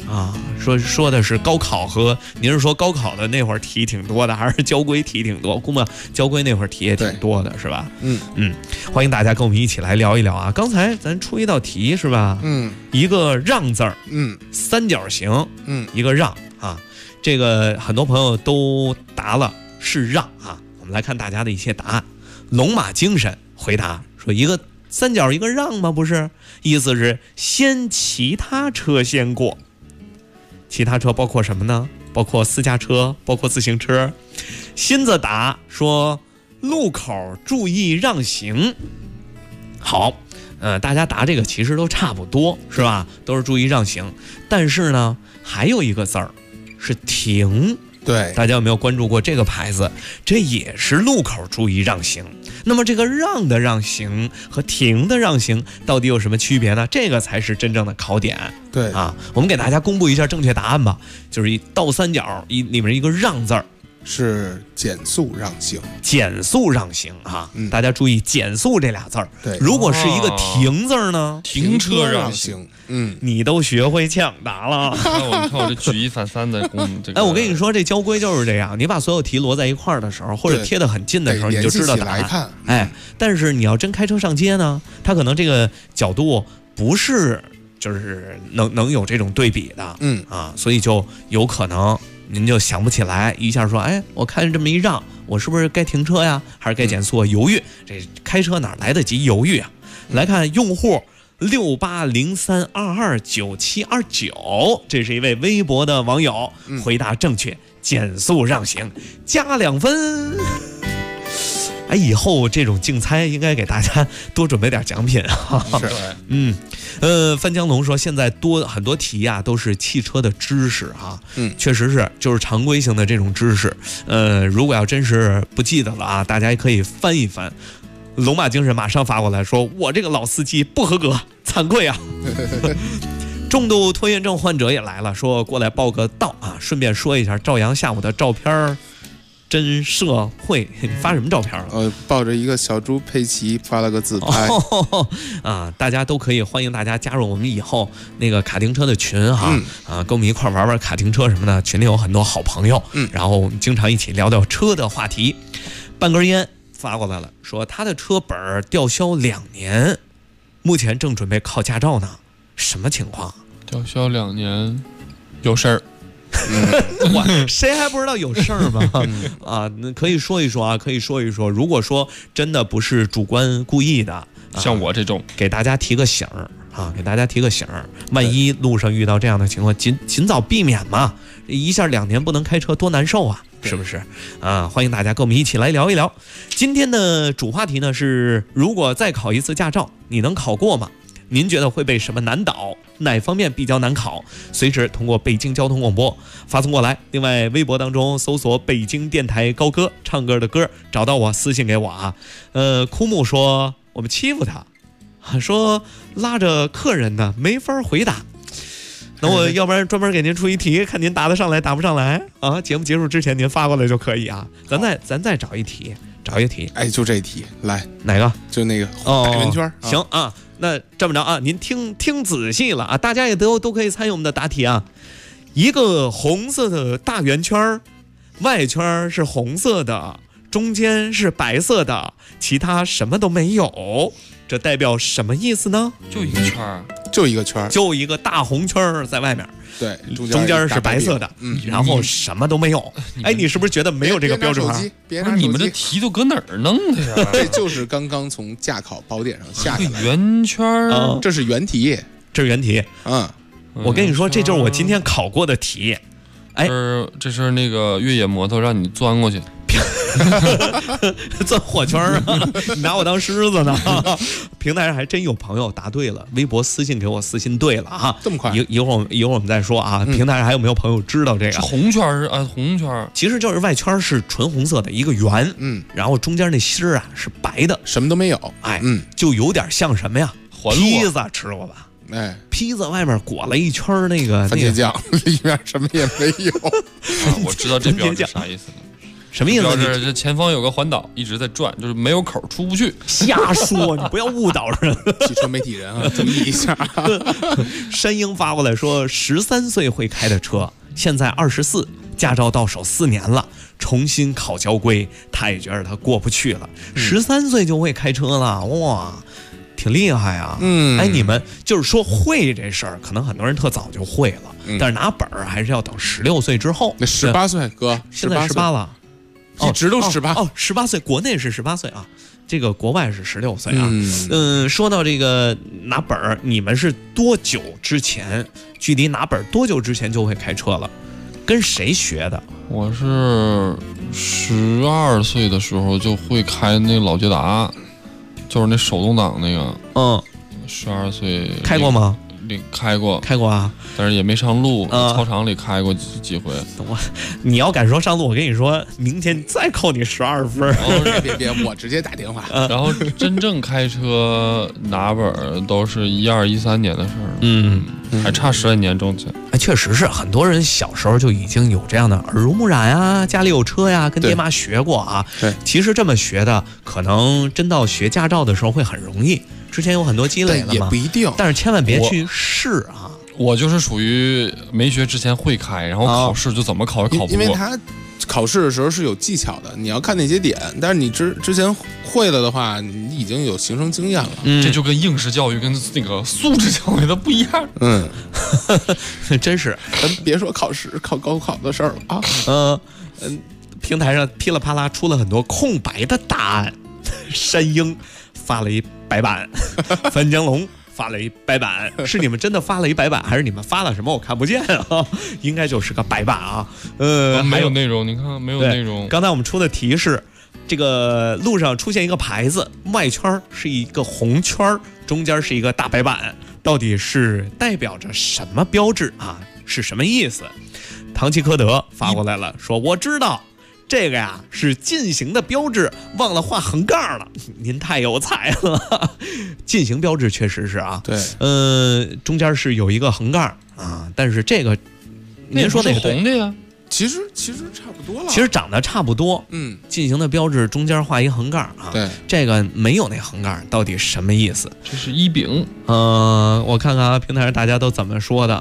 啊，说的是高考和您是说高考的那会儿题挺多的，还是交规题挺多？估摸交规那会儿题也挺多的，是吧？欢迎大家跟我们一起来聊一聊啊！刚才咱出一道题是吧？一个让字儿，三角形，一个让啊，这个很多朋友都答了是让啊。我们来看大家的一些答案。龙马精神回答说一个三角一个让吗？不是，意思是先其他车先过。其他车包括什么呢？包括私家车，包括自行车。新子答说路口注意让行。好，大家答这个其实都差不多，是吧？都是注意让行。但是呢，还有一个字儿是停。 对， 大家有没有关注过这个牌子？这也是路口注意让行。那么这个让的让行和停的让行到底有什么区别呢？这个才是真正的考点。 对啊，我们给大家公布一下正确答案吧，就是一倒三角里面一个让字儿。 是减速让行， 减速让行啊！大家注意减速这俩字儿。 对， 如果是一个停字儿呢？ 停车让行。 你都学会抢答了。 你看我这举一反三的这个。 我跟你说，这交规就是这样，你把所有题摞在一块儿的时候，或者贴得很近的时候，你就知道答案。但是你要真开车上街呢，它可能这个角度不是就是能有这种对比的。所以就有可能。您就想不起来，一下说，我看这么一让，我是不是该停车呀，还是该减速啊？犹豫，这开车哪来得及犹豫啊？来看用户6803229729，这是一位微博的网友，回答正确，减速让行，加2分。以后这种竞猜应该给大家多准备点奖品啊。 是， 范江龙说现在很多题啊都是汽车的知识啊，确实是就是常规性的这种知识。如果要真是不记得了啊，大家也可以翻一翻。龙马精神马上发过来说，我这个老司机不合格，惭愧啊。重度拖延症患者也来了，说过来报个到啊，顺便说一下赵阳下午的照片真社会，你发什么照片了？ 抱着一个小猪佩奇发了个自拍。 大家都可以欢迎大家加入我们以后那个卡丁车的群哈，跟我们一块玩玩卡丁车什么的，群里有很多好朋友，然后我们经常一起聊聊车的话题。半根烟发过来了，说他的车本吊销2年，目前正准备考驾照呢，什么情况？ 吊销2年，有事儿。 谁还不知道有事儿吗？那可以说一说啊，可以说一说。如果说真的不是主观故意的， 像我这种， 给大家提个醒儿啊，给大家提个醒儿。万一路上遇到这样的情况，尽早避免嘛。一下2年不能开车，多难受啊，是不是？欢迎大家跟我们一起来聊一聊。今天的主话题呢是：如果再考一次驾照，你能考过吗？您觉得会被什么难倒？哪方面比较难考？随时通过北京交通广播发送过来。另外，微博当中搜索北京电台高歌唱歌的歌，找到我私信给我啊。枯木说我们欺负他，说拉着客人呢没法回答。那我要不然专门给您出一题，看您答得上来答不上来啊？节目结束之前您发过来就可以啊。咱再找一题， 就这一题来哪个？ 就那个大圆圈。 行啊。那这么着啊，您听仔细了啊，大家也都可以参与我们的答题啊。一个红色的大圆圈，外圈是红色的，中间是白色的，其他什么都没有，这代表什么意思呢？ 就一个圈， 就一个大红圈在外面。 对， 中间是白色的，然后什么都没有。你是不是觉得没有这个标准牌？ 别拿手机， 你们这题都搁哪儿弄的呀？ 这就是刚刚从驾考宝典上下下来圆圈这是原题， 我跟你说，这就是我今天考过的题。 这是那个越野摩托让你钻过去。 钻火圈啊！你拿我当狮子呢？平台上还真有朋友答对了，微博私信给我私信对了哈， 这么快？ 一会儿我们再说啊。平台上还有没有朋友知道这个？ 是红圈红圈， 其实就是外圈是纯红色的一个圆，然后中间那芯儿是白的， 什么都没有， 就有点像什么呀？披萨吃过吧？披萨外面裹了一圈那个番茄酱，里面什么也没有。 我知道这标是啥意思了。 什么意思？ 就是这前方有个环岛一直在转，就是没有口出不去。 瞎说，你不要误导人。 汽车媒体人啊，注意一下。 山鹰发过来说，13岁会开的车，现在24，驾照到手4年了，重新考交规，他也觉得他过不去了。13岁就会开车了，哇！挺厉害啊，哎，你们就是说会这事儿，可能很多人特早就会了，但是拿本儿还是要等16岁之后。 那18岁哥， 现在18了， 一直都18 哦，18岁，国内是18岁啊，这个国外是16岁啊。说到这个拿本儿，你们是多久之前？距离拿本儿多久之前就会开车了？跟谁学的？ 我是12岁的时候就会开那个老捷达。就是那手动挡那个，12岁开过吗？ 开过啊， 但是也没上路，操场里开过几回。 你要敢说上路，我跟你说，明天再扣你12分。 别，我直接打电话。 然后真正开车拿本都是12、13年的事儿，还差10来年中间。 哎，确实是很多人小时候就已经有这样的耳濡目染啊，家里有车呀，跟爹妈学过啊。 对， 其实这么学的，可能真到学驾照的时候会很容易。之前有很多积累了嘛， 也不一定， 但是千万别去试啊。 我就是属于没学之前会开，然后考试就怎么考也考不过。 因为他考试的时候是有技巧的，你要看那些点，但是你之前会了的话，你已经有形成经验了。 这就跟应试教育跟那个素质教育的不一样。 真是， 咱别说考试考高考的事儿了啊。 平台上噼里啪啦出了很多空白的答案。山鹰发了一白板，樊江龙发了一白板，是你们真的发了一白板，还是你们发了什么我看不见啊？应该就是个白板啊。 没有内容，你看没有内容。 刚才我们出的题是，这个路上出现一个牌子，外圈是一个红圈，中间是一个大白板，到底是代表着什么标志啊？是什么意思？唐吉诃德发过来了，说我知道。这个呀是禁行的标志，忘了画横杠了。您太有才了，禁行标志确实是啊。 对， 中间是有一个横杠啊，但是这个您说那个红的呀， 其实差不多了。 其实长得差不多。禁行的标志中间画一横杠啊。 对， 这个没有那横杠，到底什么意思？ 这是一丙。 我看看啊，平台上大家都怎么说的。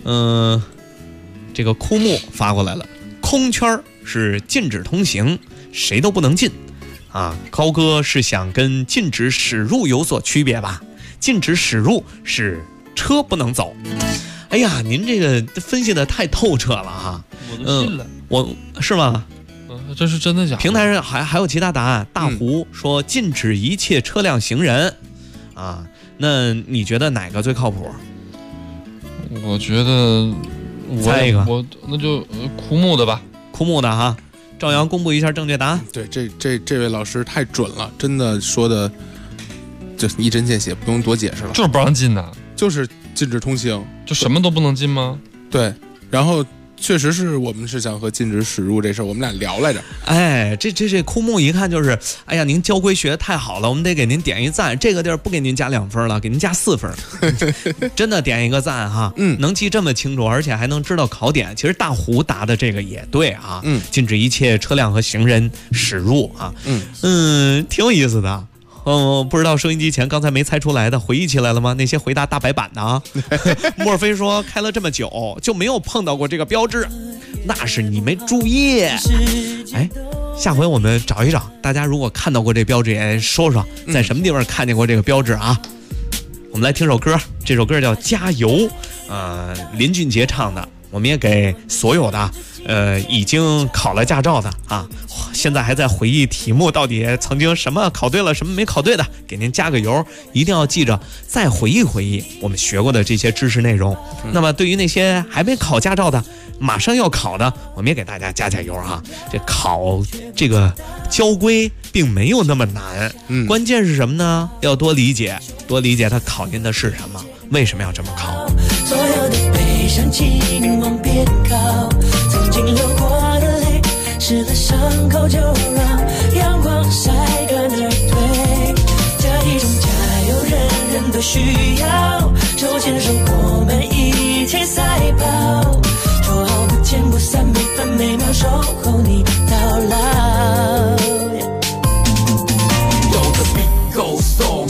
这个枯木发过来了，空圈是禁止通行，谁都不能进啊。高哥是想跟禁止驶入有所区别吧？禁止驶入是车不能走。哎呀，您这个分析的太透彻了哈！ 我都信了， 我是吗？ 这是真的假的？ 平台上还有其他答案。大胡说禁止一切车辆行人啊，那你觉得哪个最靠谱？ 我觉得猜一个， 我那就枯木的吧。 枯木的哈，赵阳公布一下正确答案。 对，这位老师太准了，真的说的就一针见血，不用多解释了。 就是不让进的， 就是禁止通行， 就什么都不能进吗？ 对，然后确实是我们是想和禁止驶入这事儿，我们俩聊来着。 哎，这枯木一看就是，哎呀，您交规学得太好了，我们得给您点一赞。这个地儿不给您加2分了，给您加4分，真的点一个赞哈。能记这么清楚，而且还能知道考点。其实大胡答的这个也对啊，禁止一切车辆和行人驶入啊，挺有意思的。不知道收音机前刚才没猜出来的回忆起来了吗？那些回答大白板的啊，莫非说开了这么久就没有碰到过这个标志？那是你没注意。哎，下回我们找一找，大家如果看到过这标志也说说在什么地方看见过这个标志啊。我们来听首歌，这首歌叫《加油》，林俊杰唱的。我们也给所有的已经考了驾照的啊，现在还在回忆题目到底曾经什么考对了，什么没考对的，给您加个油，一定要记着再回忆回忆我们学过的这些知识内容。那么对于那些还没考驾照的，马上要考的，我们也给大家加油啊！这考这个交规并没有那么难，关键是什么呢？要多理解它考验的是什么，为什么要这么考。 所有的悲伤请往别靠，曾经流过的泪湿了伤口，就让阳光晒干而退。这一种加油人人都需要，手牵手我们一起赛跑，说好不见不散，每分每秒守候你到老。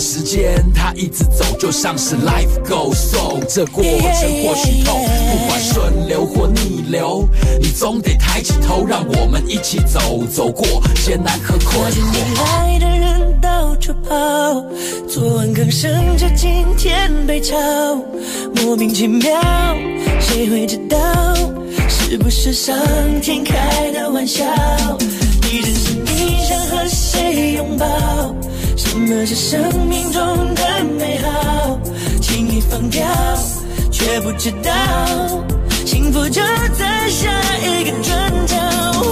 时间它一直走，就像是 life goes on， 这过程或许痛，不管顺流或逆流，你总得抬起头，让我们一起走，走过艰难和困惑。 你来的人到处跑，昨晚刚升着今天被炒，莫名其妙，谁会知道是不是上天开的玩笑？你真是你想和谁拥抱？什么是生命中的美好？轻易放掉，却不知道幸福就在下一个转角。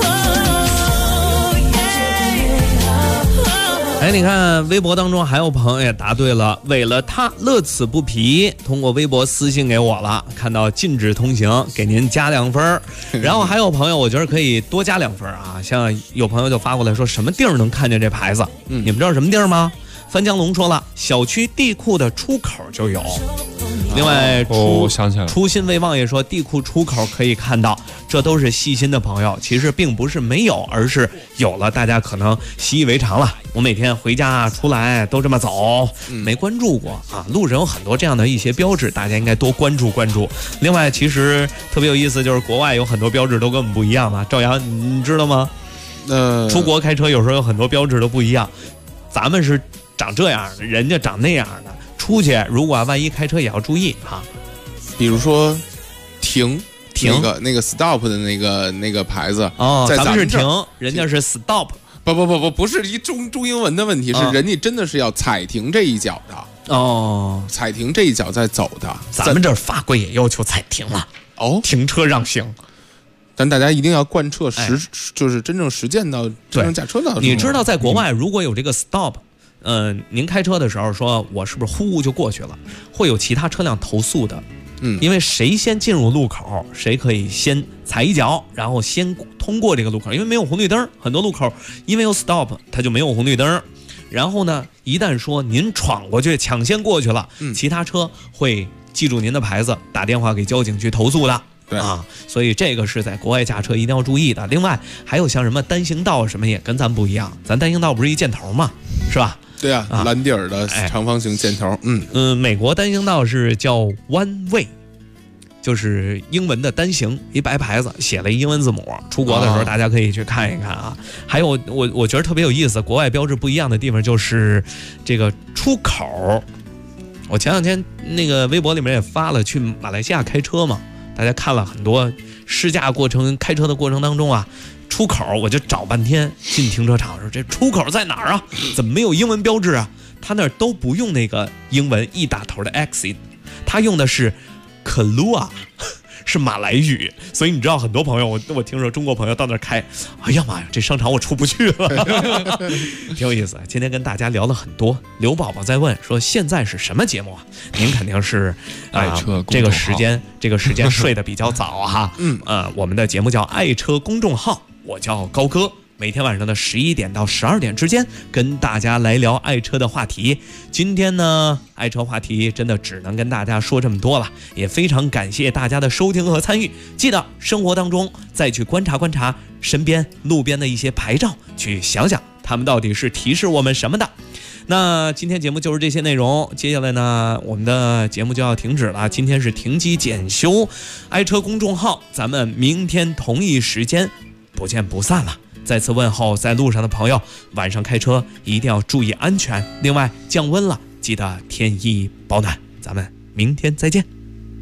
哎，你看微博当中还有朋友也答对了，为了他乐此不疲，通过微博私信给我了，看到禁止通行给您加2分。然后还有朋友我觉得可以多加2分啊，像有朋友就发过来说什么地儿能看见这牌子，你们知道什么地儿吗？范江龙说了，小区地库的出口就有。另外我想起来了， 初心未忘也说地库出口可以看到，这都是细心的朋友，其实并不是没有，而是有了，大家可能习以为常了。我每天回家出来都这么走，没关注过啊。路上有很多这样的一些标志，大家应该多关注关注。另外，其实特别有意思，就是国外有很多标志都跟我们不一样嘛。赵阳，你知道吗？出国开车有时候有很多标志都不一样，咱们是长这样的，人家长那样的。出去如果万一开车也要注意哈， 比如说停那个 stop 的那个牌子哦， 在咱们是停，人家是 stop。 不是一中英文的问题，是人家真的是要踩停这一脚的哦， 踩停这一脚再走的。 咱们这儿法规也要求踩停了哦， 停车让行。 但大家一定要贯彻就是真正实践到真正驾车道。 你知道在国外如果有这个 stop。您开车的时候说我是不是呼就过去了，会有其他车辆投诉的。因为谁先进入路口，谁可以先踩一脚，然后先通过这个路口，因为没有红绿灯，很多路口因为有 stop 它就没有红绿灯。然后呢，一旦说您闯过去抢先过去了，其他车会记住您的牌子，打电话给交警去投诉的。 对啊，所以这个是在国外驾车一定要注意的。另外还有像什么单行道什么也跟咱不一样，咱单行道不是一箭头嘛，是吧？ 对啊，蓝底儿的长方形箭头。 美国单行道是叫 one way， 就是英文的单行，一白牌子写了一英文字母。出国的时候大家可以去看一看啊。还有我觉得特别有意思，国外标志不一样的地方就是这个出口。我前两天那个微博里面也发了，去马来西亚开车嘛，大家看了很多试驾过程，开车的过程当中啊。出口我就找半天，进停车场说这出口在哪儿啊？怎么没有英文标志啊？他那儿都不用那个英文一打头的 exit， 他用的是 Keluar， 是马来语。所以你知道很多朋友，我听说中国朋友到那儿开，哎呀妈呀，这商场我出不去了，挺有意思。今天跟大家聊了很多。刘宝宝在问说现在是什么节目啊？您肯定是爱车这个时间睡得比较早哈。我们的节目叫爱车公众号。我叫高哥，每天晚上的11点到12点之间跟大家来聊爱车的话题。今天呢，爱车话题真的只能跟大家说这么多了，也非常感谢大家的收听和参与。记得生活当中再去观察观察身边路边的一些牌照，去想想他们到底是提示我们什么的。那今天节目就是这些内容，接下来呢，我们的节目就要停止了。今天是停机检修，爱车公众号，咱们明天同一时间不见不散了。再次问候在路上的朋友，晚上开车一定要注意安全。另外降温了，记得添衣保暖。咱们明天再见。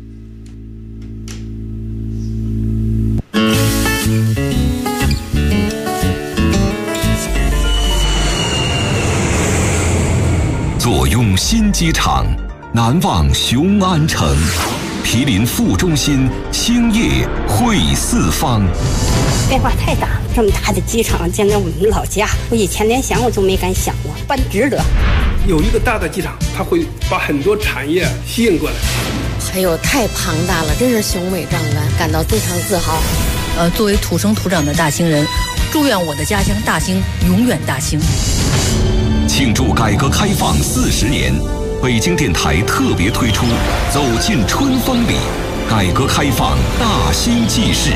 坐拥新机场，难忘雄安城。毗邻副中心，兴业汇四方。 变化太大了，这么大的机场建在我们老家，我以前连想我都没敢想过，办值得。 有一个大的机场，它会把很多产业吸引过来。 还有太庞大了，真是雄伟壮观，感到非常自豪。 作为土生土长的大兴人，祝愿我的家乡大兴永远大兴。 庆祝改革开放40年，北京电台特别推出《走进春风里》，改革开放大兴纪事。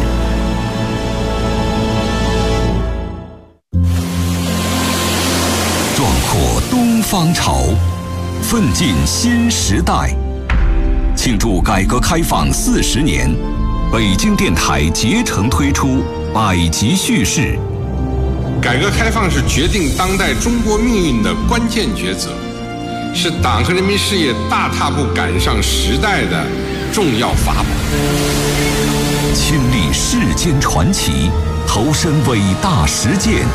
壮阔东方潮， 奋进新时代。庆祝改革开放40年，北京电台竭诚推出百集叙事。 改革开放是决定当代中国命运的关键抉择，是党和人民事业大踏步赶上时代的重要法宝。 亲历世间传奇，投身伟大实践，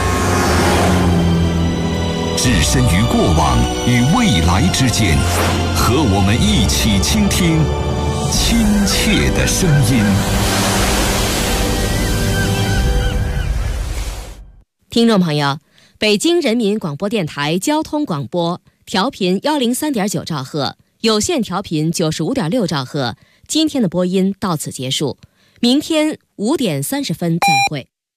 置身于过往与未来之间，和我们一起倾听亲切的声音。 听众朋友，北京人民广播电台交通广播，调频103.9兆赫，有线调频95.6兆赫。今天的播音到此结束，明天5点30分再会。